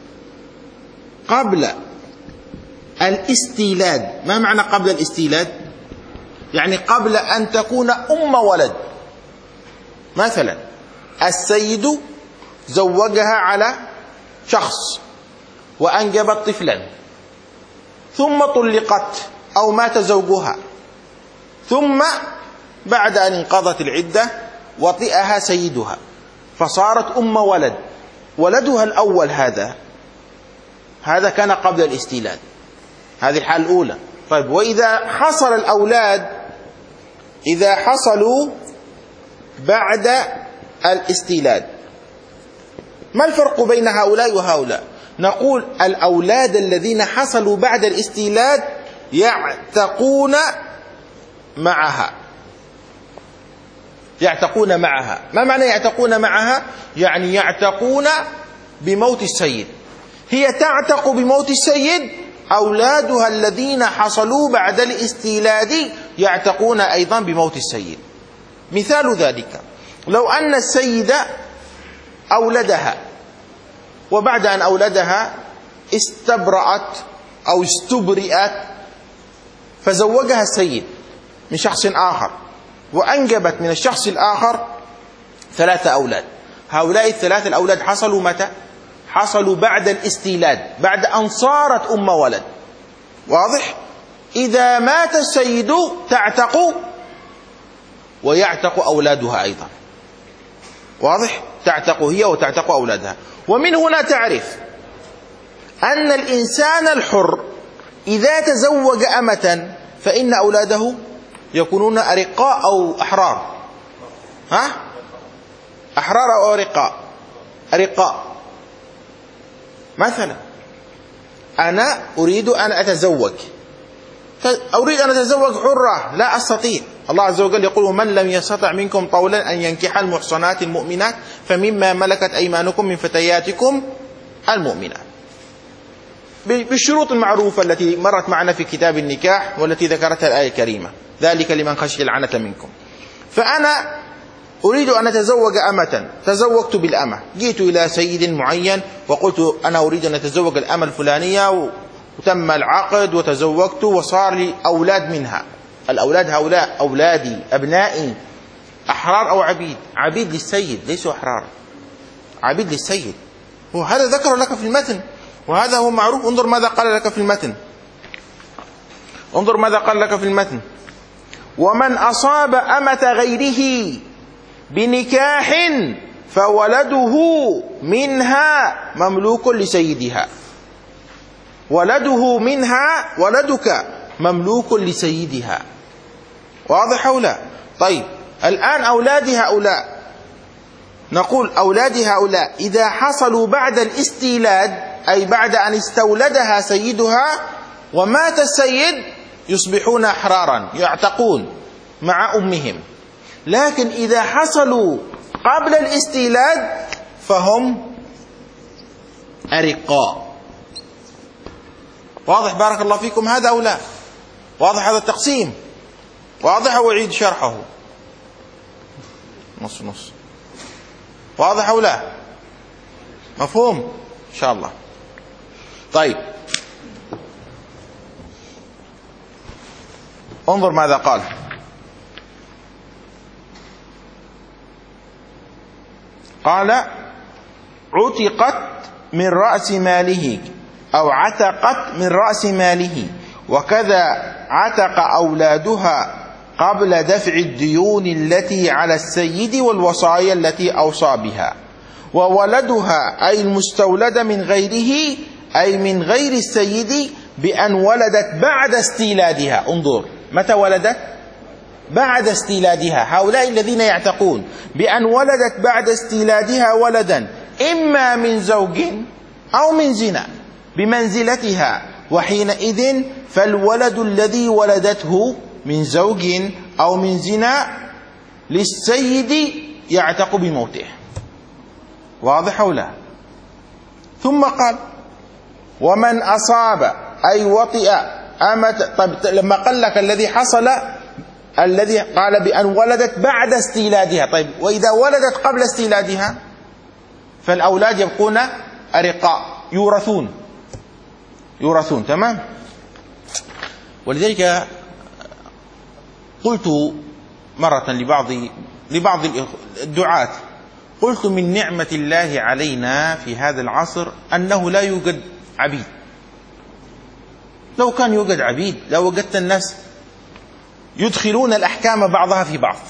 A: قبل الاستيلاد. ما معنى قبل الاستيلاد؟ يعني قبل أن تكون أم ولد. مثلا السيد زوجها على شخص وأنجبت طفلا، ثم طلقت أو مات زوجها، ثم بعد أن انقضت العدة وطئها سيدها فصارت أم ولد. ولدها الأول هذا هذا كان قبل الاستيلاد، هذه الحالة الأولى. طيب، وإذا حصل الأولاد إذا حصلوا بعد الاستيلاد، ما الفرق بين هؤلاء وهؤلاء؟ نقول الأولاد الذين حصلوا بعد الاستيلاد يعتقون معها يعتقون معها. ما معنى يعتقون معها؟ يعني يعتقون بموت السيد. هي تعتق بموت السيد، أولادها الذين حصلوا بعد الاستيلاد يعتقون أيضا بموت السيد. مثال ذلك لو أن السيد أولدها، وبعد أن أولدها استبرأت أو استبرئت فزوجها السيد من شخص آخر، وأنجبت من الشخص الآخر ثلاثة أولاد. هؤلاء الثلاثة الأولاد حصلوا متى؟ حصلوا بعد الاستيلاد، بعد أن صارت أم ولد. واضح؟ إذا مات السيد تعتق ويعتق أولادها أيضا. واضح؟ تعتق هي وتعتق أولادها. ومن هنا تعرف أن الإنسان الحر إذا تزوج أمة فإن أولاده يكونون أرقاء أو أحرار. ها؟ أحرار أو أرقاء؟ أرقاء. مثلا أنا أريد أن أتزوج أريد أن أتزوج حرة، لا أستطيع. الله عز وجل يقول: من لم يستطع منكم طولا أن ينكح المحصنات المؤمنات فمما ملكت أيمانكم من فتياتكم المؤمنات، بالشروط المعروفة التي مرت معنا في كتاب النكاح والتي ذكرتها الآية الكريمة: ذلك لمن خشي العنة منكم. فأنا أريد أن أتزوج أمة، تزوجت بالأمة، جئت إلى سيد معين وقلت أنا أريد أن أتزوج الأمة الفلانية، وتم العقد وتزوجت وصار لي أولاد منها. الأولاد هؤلاء أولادي أبنائي، أحرار أو عبيد؟ عبيد للسيد، ليسوا أحرار، عبيد للسيد. وهذا ذكر لك في المتن، وهذا هو معروف. انظر ماذا قال لك في المتن، انظر ماذا قال لك في المتن: ومن أصاب أمة غيره بنكاح فولده منها مملوك لسيدها. ولده منها، ولدك مملوك لسيدها. واضح أو لا؟ طيب، الآن أولاد هؤلاء، نقول أولاد هؤلاء إذا حصلوا بعد الاستيلاد، أي بعد أن استولدها سيدها ومات السيد، يصبحون أحرارا يعتقون مع أمهم. لكن إذا حصلوا قبل الاستيلاد فهم أرقاء. واضح؟ بارك الله فيكم. هذا أو لا؟ واضح هذا التقسيم؟ واضح أو أعيد شرحه؟ نص نص. واضح أو لا؟ مفهوم إن شاء الله. طيب، انظر ماذا قال: قال: عتقت من رأس ماله أو عتقت من رأس ماله، وكذا عتق أولادها قبل دفع الديون التي على السيد والوصايا التي أوصى بها. وولدها أي المستولد من غيره، أي من غير السيد، بأن ولدت بعد استيلادها. انظر، متى ولدت؟ بعد استيلادها. هؤلاء الذين يعتقون بأن ولدت بعد استيلادها ولدا إما من زوج أو من زنا بمنزلتها، وحينئذ فالولد الذي ولدته من زوج أو من زنا للسيد يعتق بموته. واضح أو لا؟ ثم قال ومن أصاب أي وطئ أمة. طيب لما قال لك الذي حصل، الذي قال بأن ولدت بعد استيلادها، طيب وإذا ولدت قبل استيلادها فالأولاد يبقون أرقاء يورثون يورثون تمام. ولذلك قلت مرة لبعض لبعض الدعاة، قلت من نعمة الله علينا في هذا العصر أنه لا يوجد عبيد. لو كان يوجد عبيد لو وجدت الناس يدخلون الأحكام بعضها في بعض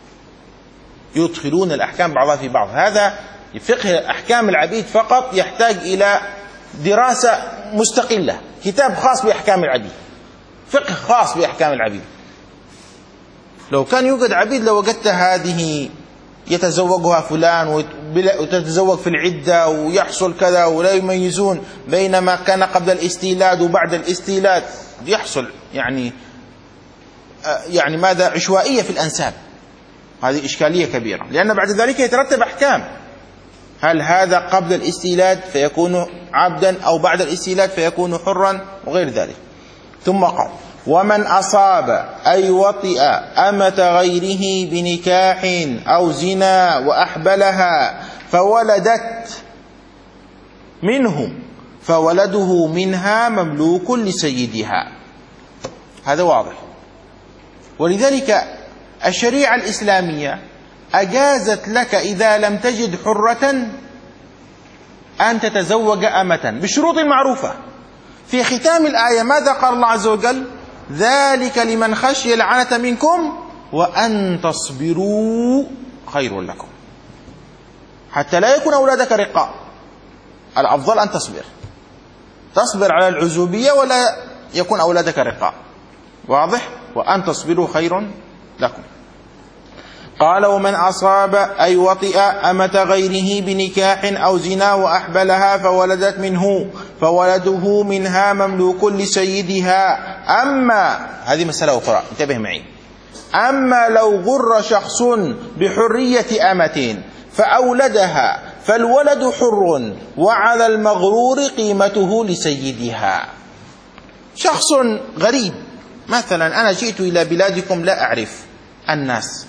A: يدخلون الأحكام بعضها في بعض. هذا فقه أحكام العبيد فقط يحتاج إلى دراسة مستقلة، كتاب خاص بأحكام العبيد، فقه خاص بأحكام العبيد. لو كان يوجد عبيد لو وجدت هذه يتزوجها فلان وتتزوج في العدة ويحصل كذا ولا يميزون بين ما كان قبل الاستيلاد وبعد الاستيلاد، يحصل يعني يعني ماذا عشوائية في الأنساب. هذه إشكالية كبيرة، لأن بعد ذلك يترتب أحكام، هل هذا قبل الاستيلاد فيكون عبدا أو بعد الاستيلاد فيكون حرا وغير ذلك. ثم قال ومن أصاب أي وطئ أمة غيره بنكاح أو زنا وأحبلها فولدت منه فولده منها مملوك لسيدها. هذا واضح. ولذلك الشريعة الإسلامية أجازت لك إذا لم تجد حرة أن تتزوج أمة بشروط معروفة. في ختام الآية ماذا قال الله عز وجل؟ ذلك لمن خشي العنة منكم وأن تصبروا خير لكم، حتى لا يكون أولادك رقاء. الأفضل أن تصبر تصبر على العزوبية ولا يكون أولادك رقاء. واضح؟ وأن تصبروا خير لكم. قال ومن أصاب أي وطئ أمة غيره بنكاح أو زنا وأحبلها فولدت منه فولده منها مملوك لسيدها. أما هذه مسألة أخرى انتبه معي، أما لو غر شخص بحرية أمة فأولدها فالولد حر وعلى المغرور قيمته لسيدها. شخص غريب مثلا، أنا جئت إلى بلادكم لا أعرف الناس،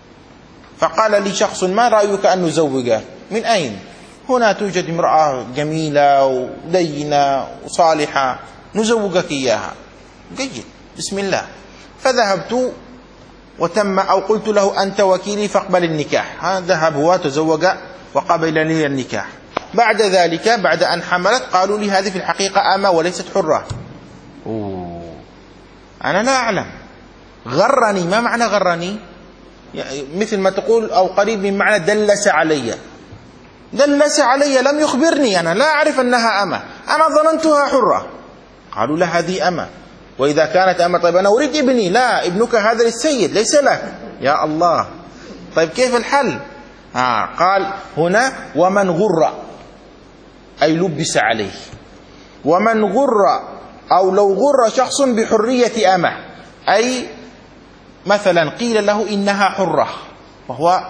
A: فقال لي شخص ما رأيك أن نزوجه؟ من أين؟ هنا توجد امرأة جميلة ولينة وصالحة نزوجك إياها. جيد، بسم الله. فذهبت وتم أو قلت له أنت وكيلي فاقبل النكاح. ذهب هو تزوج وقبل لي النكاح. بعد ذلك بعد أن حملت قالوا لي هذه في الحقيقة أمة وليست حرة. أوه. أنا لا أعلم، غرني. ما معنى غرني؟ يعني مثل ما تقول أو قريب من معنى دلس علي. دلس علي، لم يخبرني، أنا لا أعرف أنها أمة، أنا ظننتها حرة. قالوا لا هذه أمة. وإذا كانت أمة طيب أنا أريد ابني. لا، ابنك هذا للسيد ليس لك. يا الله، طيب كيف الحل؟ آه قال هنا ومن غر أي لبس عليه. ومن غر أو لو غر شخص بحرية أمة، أي مثلا قيل له إنها حرة وهو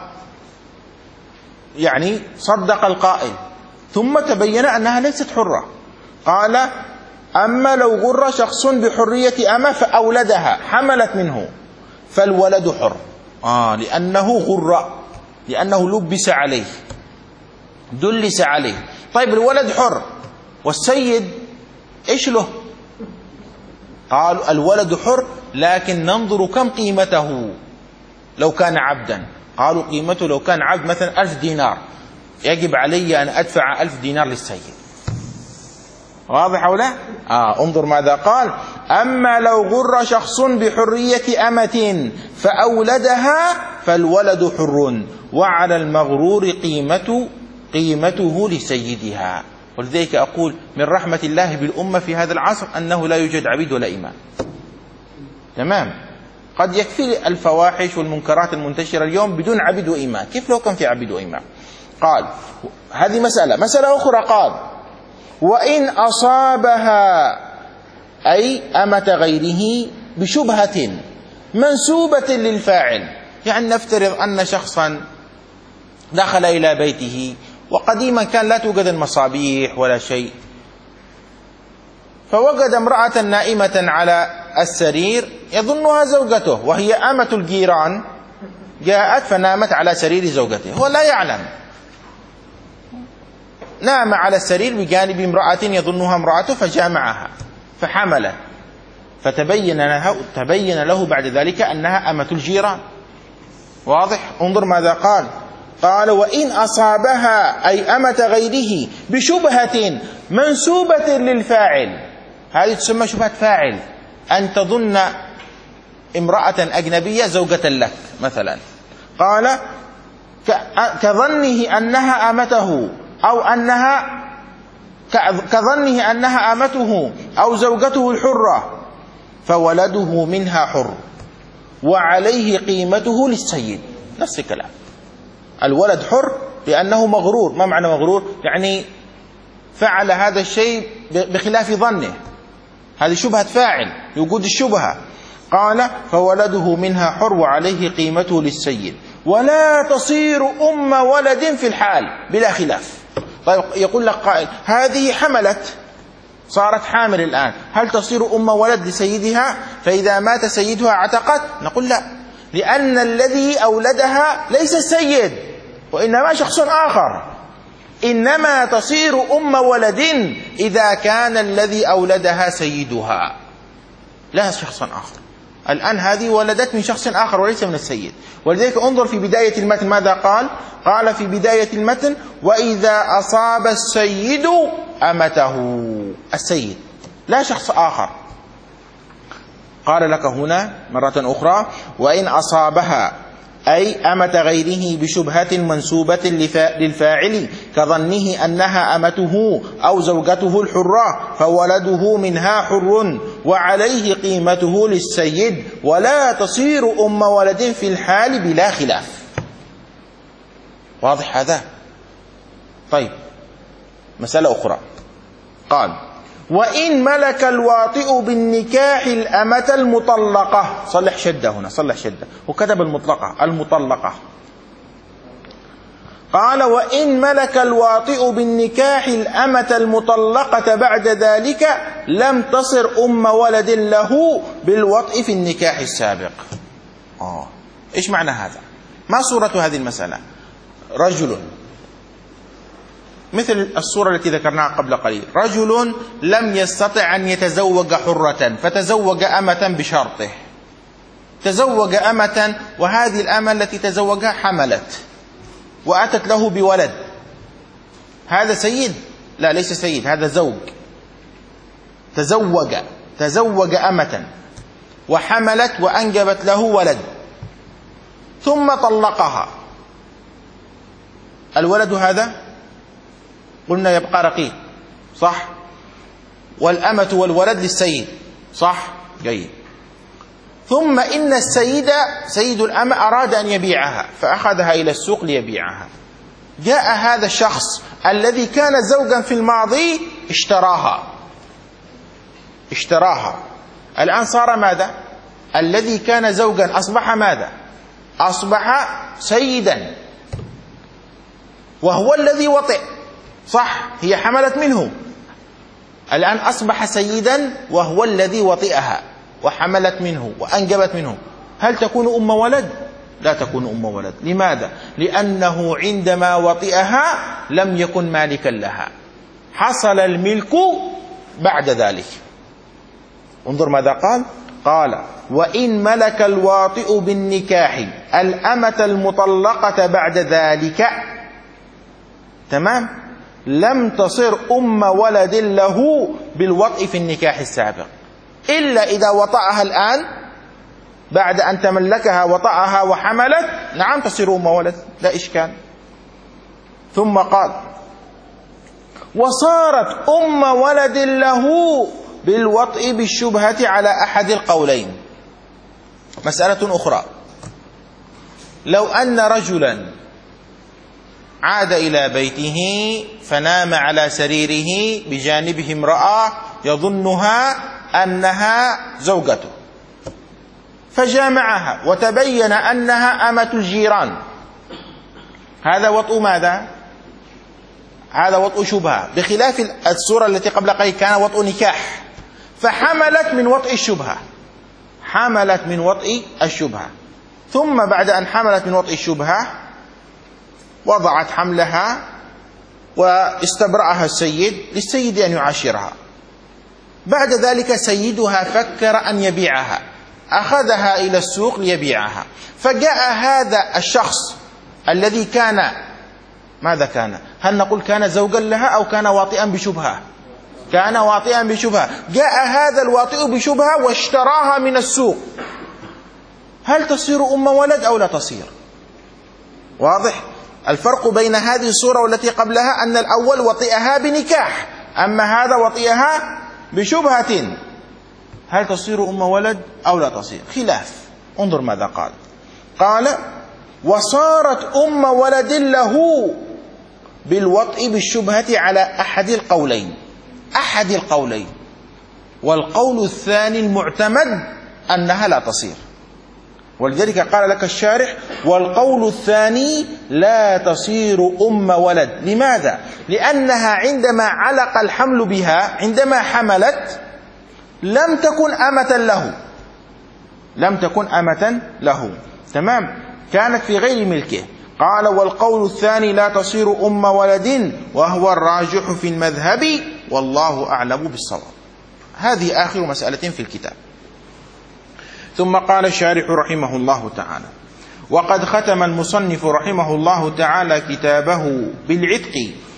A: يعني صدق القائل ثم تبين أنها ليست حرة. قال أما لو غر شخص بحرية أمة فأولدها حملت منه فالولد حر. آه لأنه غر، لأنه لبس عليه دلس عليه. طيب الولد حر والسيد إيش له؟ قالوا الولد حر لكن ننظر كم قيمته لو كان عبدا. قالوا قيمته لو كان عبد مثلا ألف دينار، يجب علي أن أدفع ألف دينار للسيد. واضح أو لا؟ آه انظر ماذا قال. أما لو غر شخص بحرية أمة فأولدها فالولد حر وعلى المغرور قيمة قيمته لسيدها. ولذلك أقول من رحمة الله بالأمة في هذا العصر أنه لا يوجد عبيد ولا إمام. تمام. قد يكفي الفواحش والمنكرات المنتشرة اليوم بدون عبيد وإمام. كيف لو كان في عبيد وإمام؟ قال هذه مسألة. مسألة أخرى قال وإن أصابها أي أمة غيره بشبهة منسوبة للفاعل. يعني نفترض أن شخصا دخل إلى بيته، وقديما كان لا توجد المصابيح ولا شيء، فوجد امرأة نائمة على السرير يظنها زوجته، وهي أمة الجيران، جاءت فنامت على سرير زوجته، هو لا يعلم، نام على السرير بجانب امرأة يظنها امرأته فجامعها فحملت، فتبين له, تبين له بعد ذلك أنها أمة الجيران. واضح؟ انظر ماذا قال، قال وإن أصابها أي أمة غيره بشبهة منسوبة للفاعل، هذه تسمى شبهة فاعل، أن تظن امرأة أجنبية زوجة لك مثلا، قال كظنه أنها أمته أو أنها كظنه أنها أمته أو زوجته الحرة، فولده منها حر وعليه قيمته للسيد. نفس الكلام، الولد حر لأنه مغرور. ما معنى مغرور؟ يعني فعل هذا الشيء بخلاف ظنه، هذه شبهة فاعل، وجود الشبهة. قال فولده منها حر وعليه قيمته للسيد ولا تصير أم ولد في الحال بلا خلاف. طيب يقول لك قائل هذه حملت، صارت حامل الآن، هل تصير أم ولد لسيدها فإذا مات سيدها اعتقت؟ نقول لا، لأن الذي أولدها ليس السيد وإنما شخص آخر، إنما تصير أم ولد إذا كان الذي أولدها سيدها لا شخص آخر. الآن هذه ولدت من شخص آخر وليس من السيد. ولذلك انظر في بداية المتن ماذا قال؟ قال في بداية المتن وإذا أصاب السيد أمته، السيد لا شخص آخر. قال لك هنا مرة أخرى وإن أصابها أي أمة غيره بشبهة منسوبة للفاعل كظنه أنها أمته أو زوجته الحرة، فولده منها حر وعليه قيمته للسيد ولا تصير أم ولد في الحال بلا خلاف. واضح هذا؟ طيب مسألة أخرى، قال وإن ملك الواطئ بالنكاح الأمة المطلقة، صلح شدة هنا، صلح شدة، وكتب المطلقة المطلقة. قال وإن ملك الواطئ بالنكاح الأمة المطلقة بعد ذلك لم تصر أم ولد له بالوطئ في النكاح السابق. آه. إيش معنى هذا؟ ما صورة هذه المسألة؟ رجل مثل الصورة التي ذكرناها قبل قليل، رجل لم يستطع أن يتزوج حرة فتزوج أمة بشرطه، تزوج أمة وهذه الأمة التي تزوجها حملت وأتت له بولد، هذا سيد؟ لا ليس سيد، هذا زوج. تزوج تزوج أمة وحملت وأنجبت له ولد ثم طلقها، الولد هذا قلنا يبقى رقيق صح، والأمة والولد للسيد صح، جيد. ثم إن السيد سيد الأمة أراد أن يبيعها فأخذها إلى السوق ليبيعها، جاء هذا الشخص الذي كان زوجا في الماضي اشتراها اشتراها الآن صار ماذا؟ الذي كان زوجا أصبح ماذا؟ أصبح سيدا، وهو الذي وطئ صح، هي حملت منه، الآن أصبح سيدا وهو الذي وطئها وحملت منه وأنجبت منه، هل تكون أم ولد؟ لا تكون أم ولد. لماذا؟ لأنه عندما وطئها لم يكن مالكا لها، حصل الملك بعد ذلك. انظر ماذا قال، قال وإن ملك الواطئ بالنكاح الأمة المطلقة بعد ذلك، تمام، لم تصر أم ولد له بالوطئ في النكاح السابق، إلا إذا وطأها الآن بعد أن تملكها وطأها وحملت، نعم تصير أم ولد لا إشكال. ثم قال وصارت أم ولد له بالوطئ بالشبهة على أحد القولين. مسألة أخرى، لو أن رجلا عاد إلى بيته فنام على سريره بجانبه امرأة يظنها أنها زوجته، فجامعها وتبين أنها أمة الجيران. هذا وطء ماذا؟ هذا وطء شبهة، بخلاف الصورة التي قبل قليل كان وطء نكاح، فحملت من وطء الشبهة، حملت من وطء الشبهة. ثم بعد أن حملت من وطء الشبهة وضعت حملها واستبرأها السيد، للسيد أن يعاشرها. بعد ذلك سيدها فكر أن يبيعها، أخذها إلى السوق ليبيعها. فجاء هذا الشخص الذي كان ماذا كان؟ هل نقول كان زوجا لها أو كان واطئا بشبهة؟ كان واطئا بشبهة. جاء هذا الواطئ بشبهة واشتراها من السوق. هل تصير أم ولد أو لا تصير؟ واضح الفرق بين هذه الصورة والتي قبلها، أن الأول وطئها بنكاح، أما هذا وطئها بشبهة. هل تصير أم ولد أو لا تصير؟ خلاف. انظر ماذا قال. قال: وصارت أم ولد له بالوطء بالشبهة على أحد القولين، أحد القولين، والقول الثاني المعتمد أنها لا تصير. ولذلك قال لك الشارح: والقول الثاني لا تصير أم ولد. لماذا؟ لأنها عندما علق الحمل بها، عندما حملت، لم تكن أمة له، لم تكن أمة له، تمام، كانت في غير ملكه. قال: والقول الثاني لا تصير أم ولد، وهو الراجح في المذهب، والله أعلم بالصواب. هذه آخر مسألة في الكتاب. ثم قال الشارح رحمه الله تعالى: وقد ختم المصنف رحمه الله تعالى كتابه بالعتق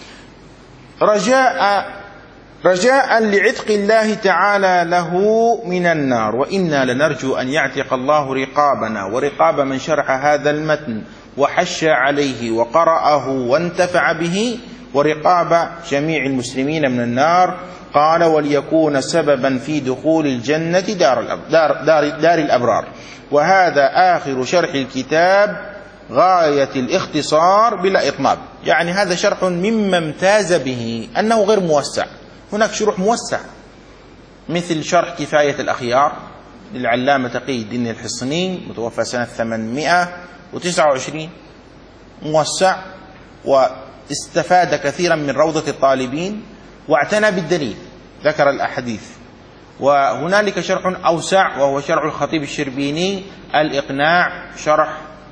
A: رجاء رجاء لعتق الله تعالى له من النار، وإنا لنرجو أن يعتق الله رقابنا ورقاب من شرح هذا المتن وحش عليه وقرأه وانتفع به، ورقاب جميع المسلمين من النار. قال: وليكون سببا في دخول الجنة دار, دار, دار, دار الأبرار. وهذا آخر شرح الكتاب غاية الاختصار بلا إطناب. يعني هذا شرح مما امتاز به أنه غير موسع. هناك شروح موسع مثل شرح كفاية الأخيار للعلامة تقي الدين الحصني، متوفى سنة ثمانمائة وتسعة وعشرين، موسع واستفاد كثيرا من روضة الطالبين واعتنى بالدليل، ذكر الأحاديث. وهنالك شرح أوسع وهو شرح الخطيب الشربيني الإقناع، شرح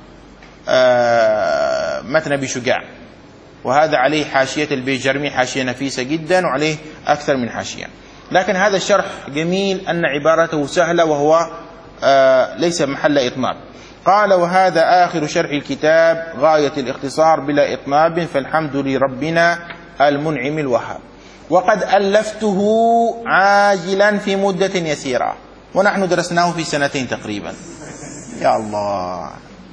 A: متن أبي شجاع، وهذا عليه حاشية البيجرمي، حاشية نفيسة جدا وعليه أكثر من حاشية. لكن هذا الشرح جميل أن عبارته سهلة وهو ليس محل إطناب. قال: وهذا آخر شرح الكتاب غاية الاختصار بلا إطناب، فالحمد لربنا المنعم الوهاب. وقد ألفته عاجلا في مدة يسيرة، ونحن درسناه في سنتين تقريبا. يا الله.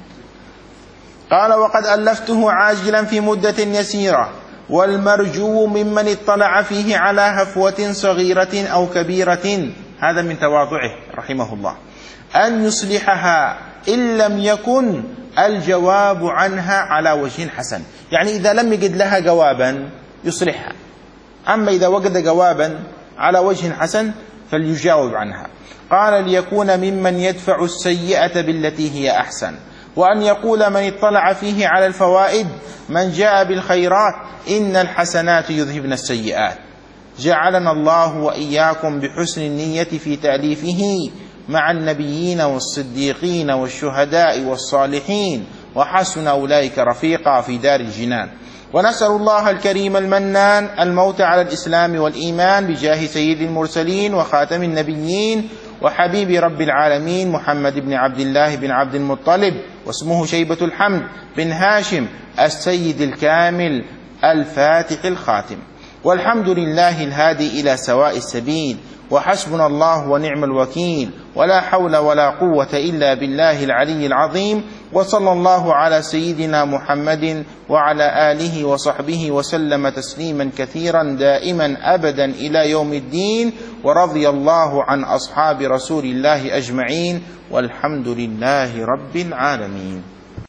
A: قال: وقد ألفته عاجلا في مدة يسيرة، والمرجو ممن اطلع فيه على هفوة صغيرة أو كبيرة، هذا من تواضعه رحمه الله، أن يصلحها إن لم يكن الجواب عنها على وجه حسن. يعني إذا لم يجد لها جوابا يصلحها، أما إذا وجد جوابا على وجه حسن فليجاوب عنها. قال: ليكون ممن يدفع السيئة بالتي هي أحسن، وأن يقول من اطلع فيه على الفوائد: من جاء بالخيرات إن الحسنات يذهبن السيئات. جعلنا الله وإياكم بحسن النية في تأليفه مع النبيين والصديقين والشهداء والصالحين، وحسن أولئك رفيقا في دار الجنان. ونسأل الله الكريم المنان الموت على الإسلام والإيمان بجاه سيد المرسلين وخاتم النبيين وحبيب رب العالمين محمد بن عبد الله بن عبد المطلب، واسمه شيبة الحمد بن هاشم السيد الكامل الفاتح الخاتم. والحمد لله الهادي إلى سواء السبيل، وحسبنا الله ونعم الوكيل، ولا حول ولا قوة إلا بالله العلي العظيم. وصلى الله على سيدنا محمد وعلى آله وصحبه وسلم تسليما كثيرا دائما أبدا إلى يوم الدين. ورضي الله عن أصحاب رسول الله أجمعين، والحمد لله رب العالمين.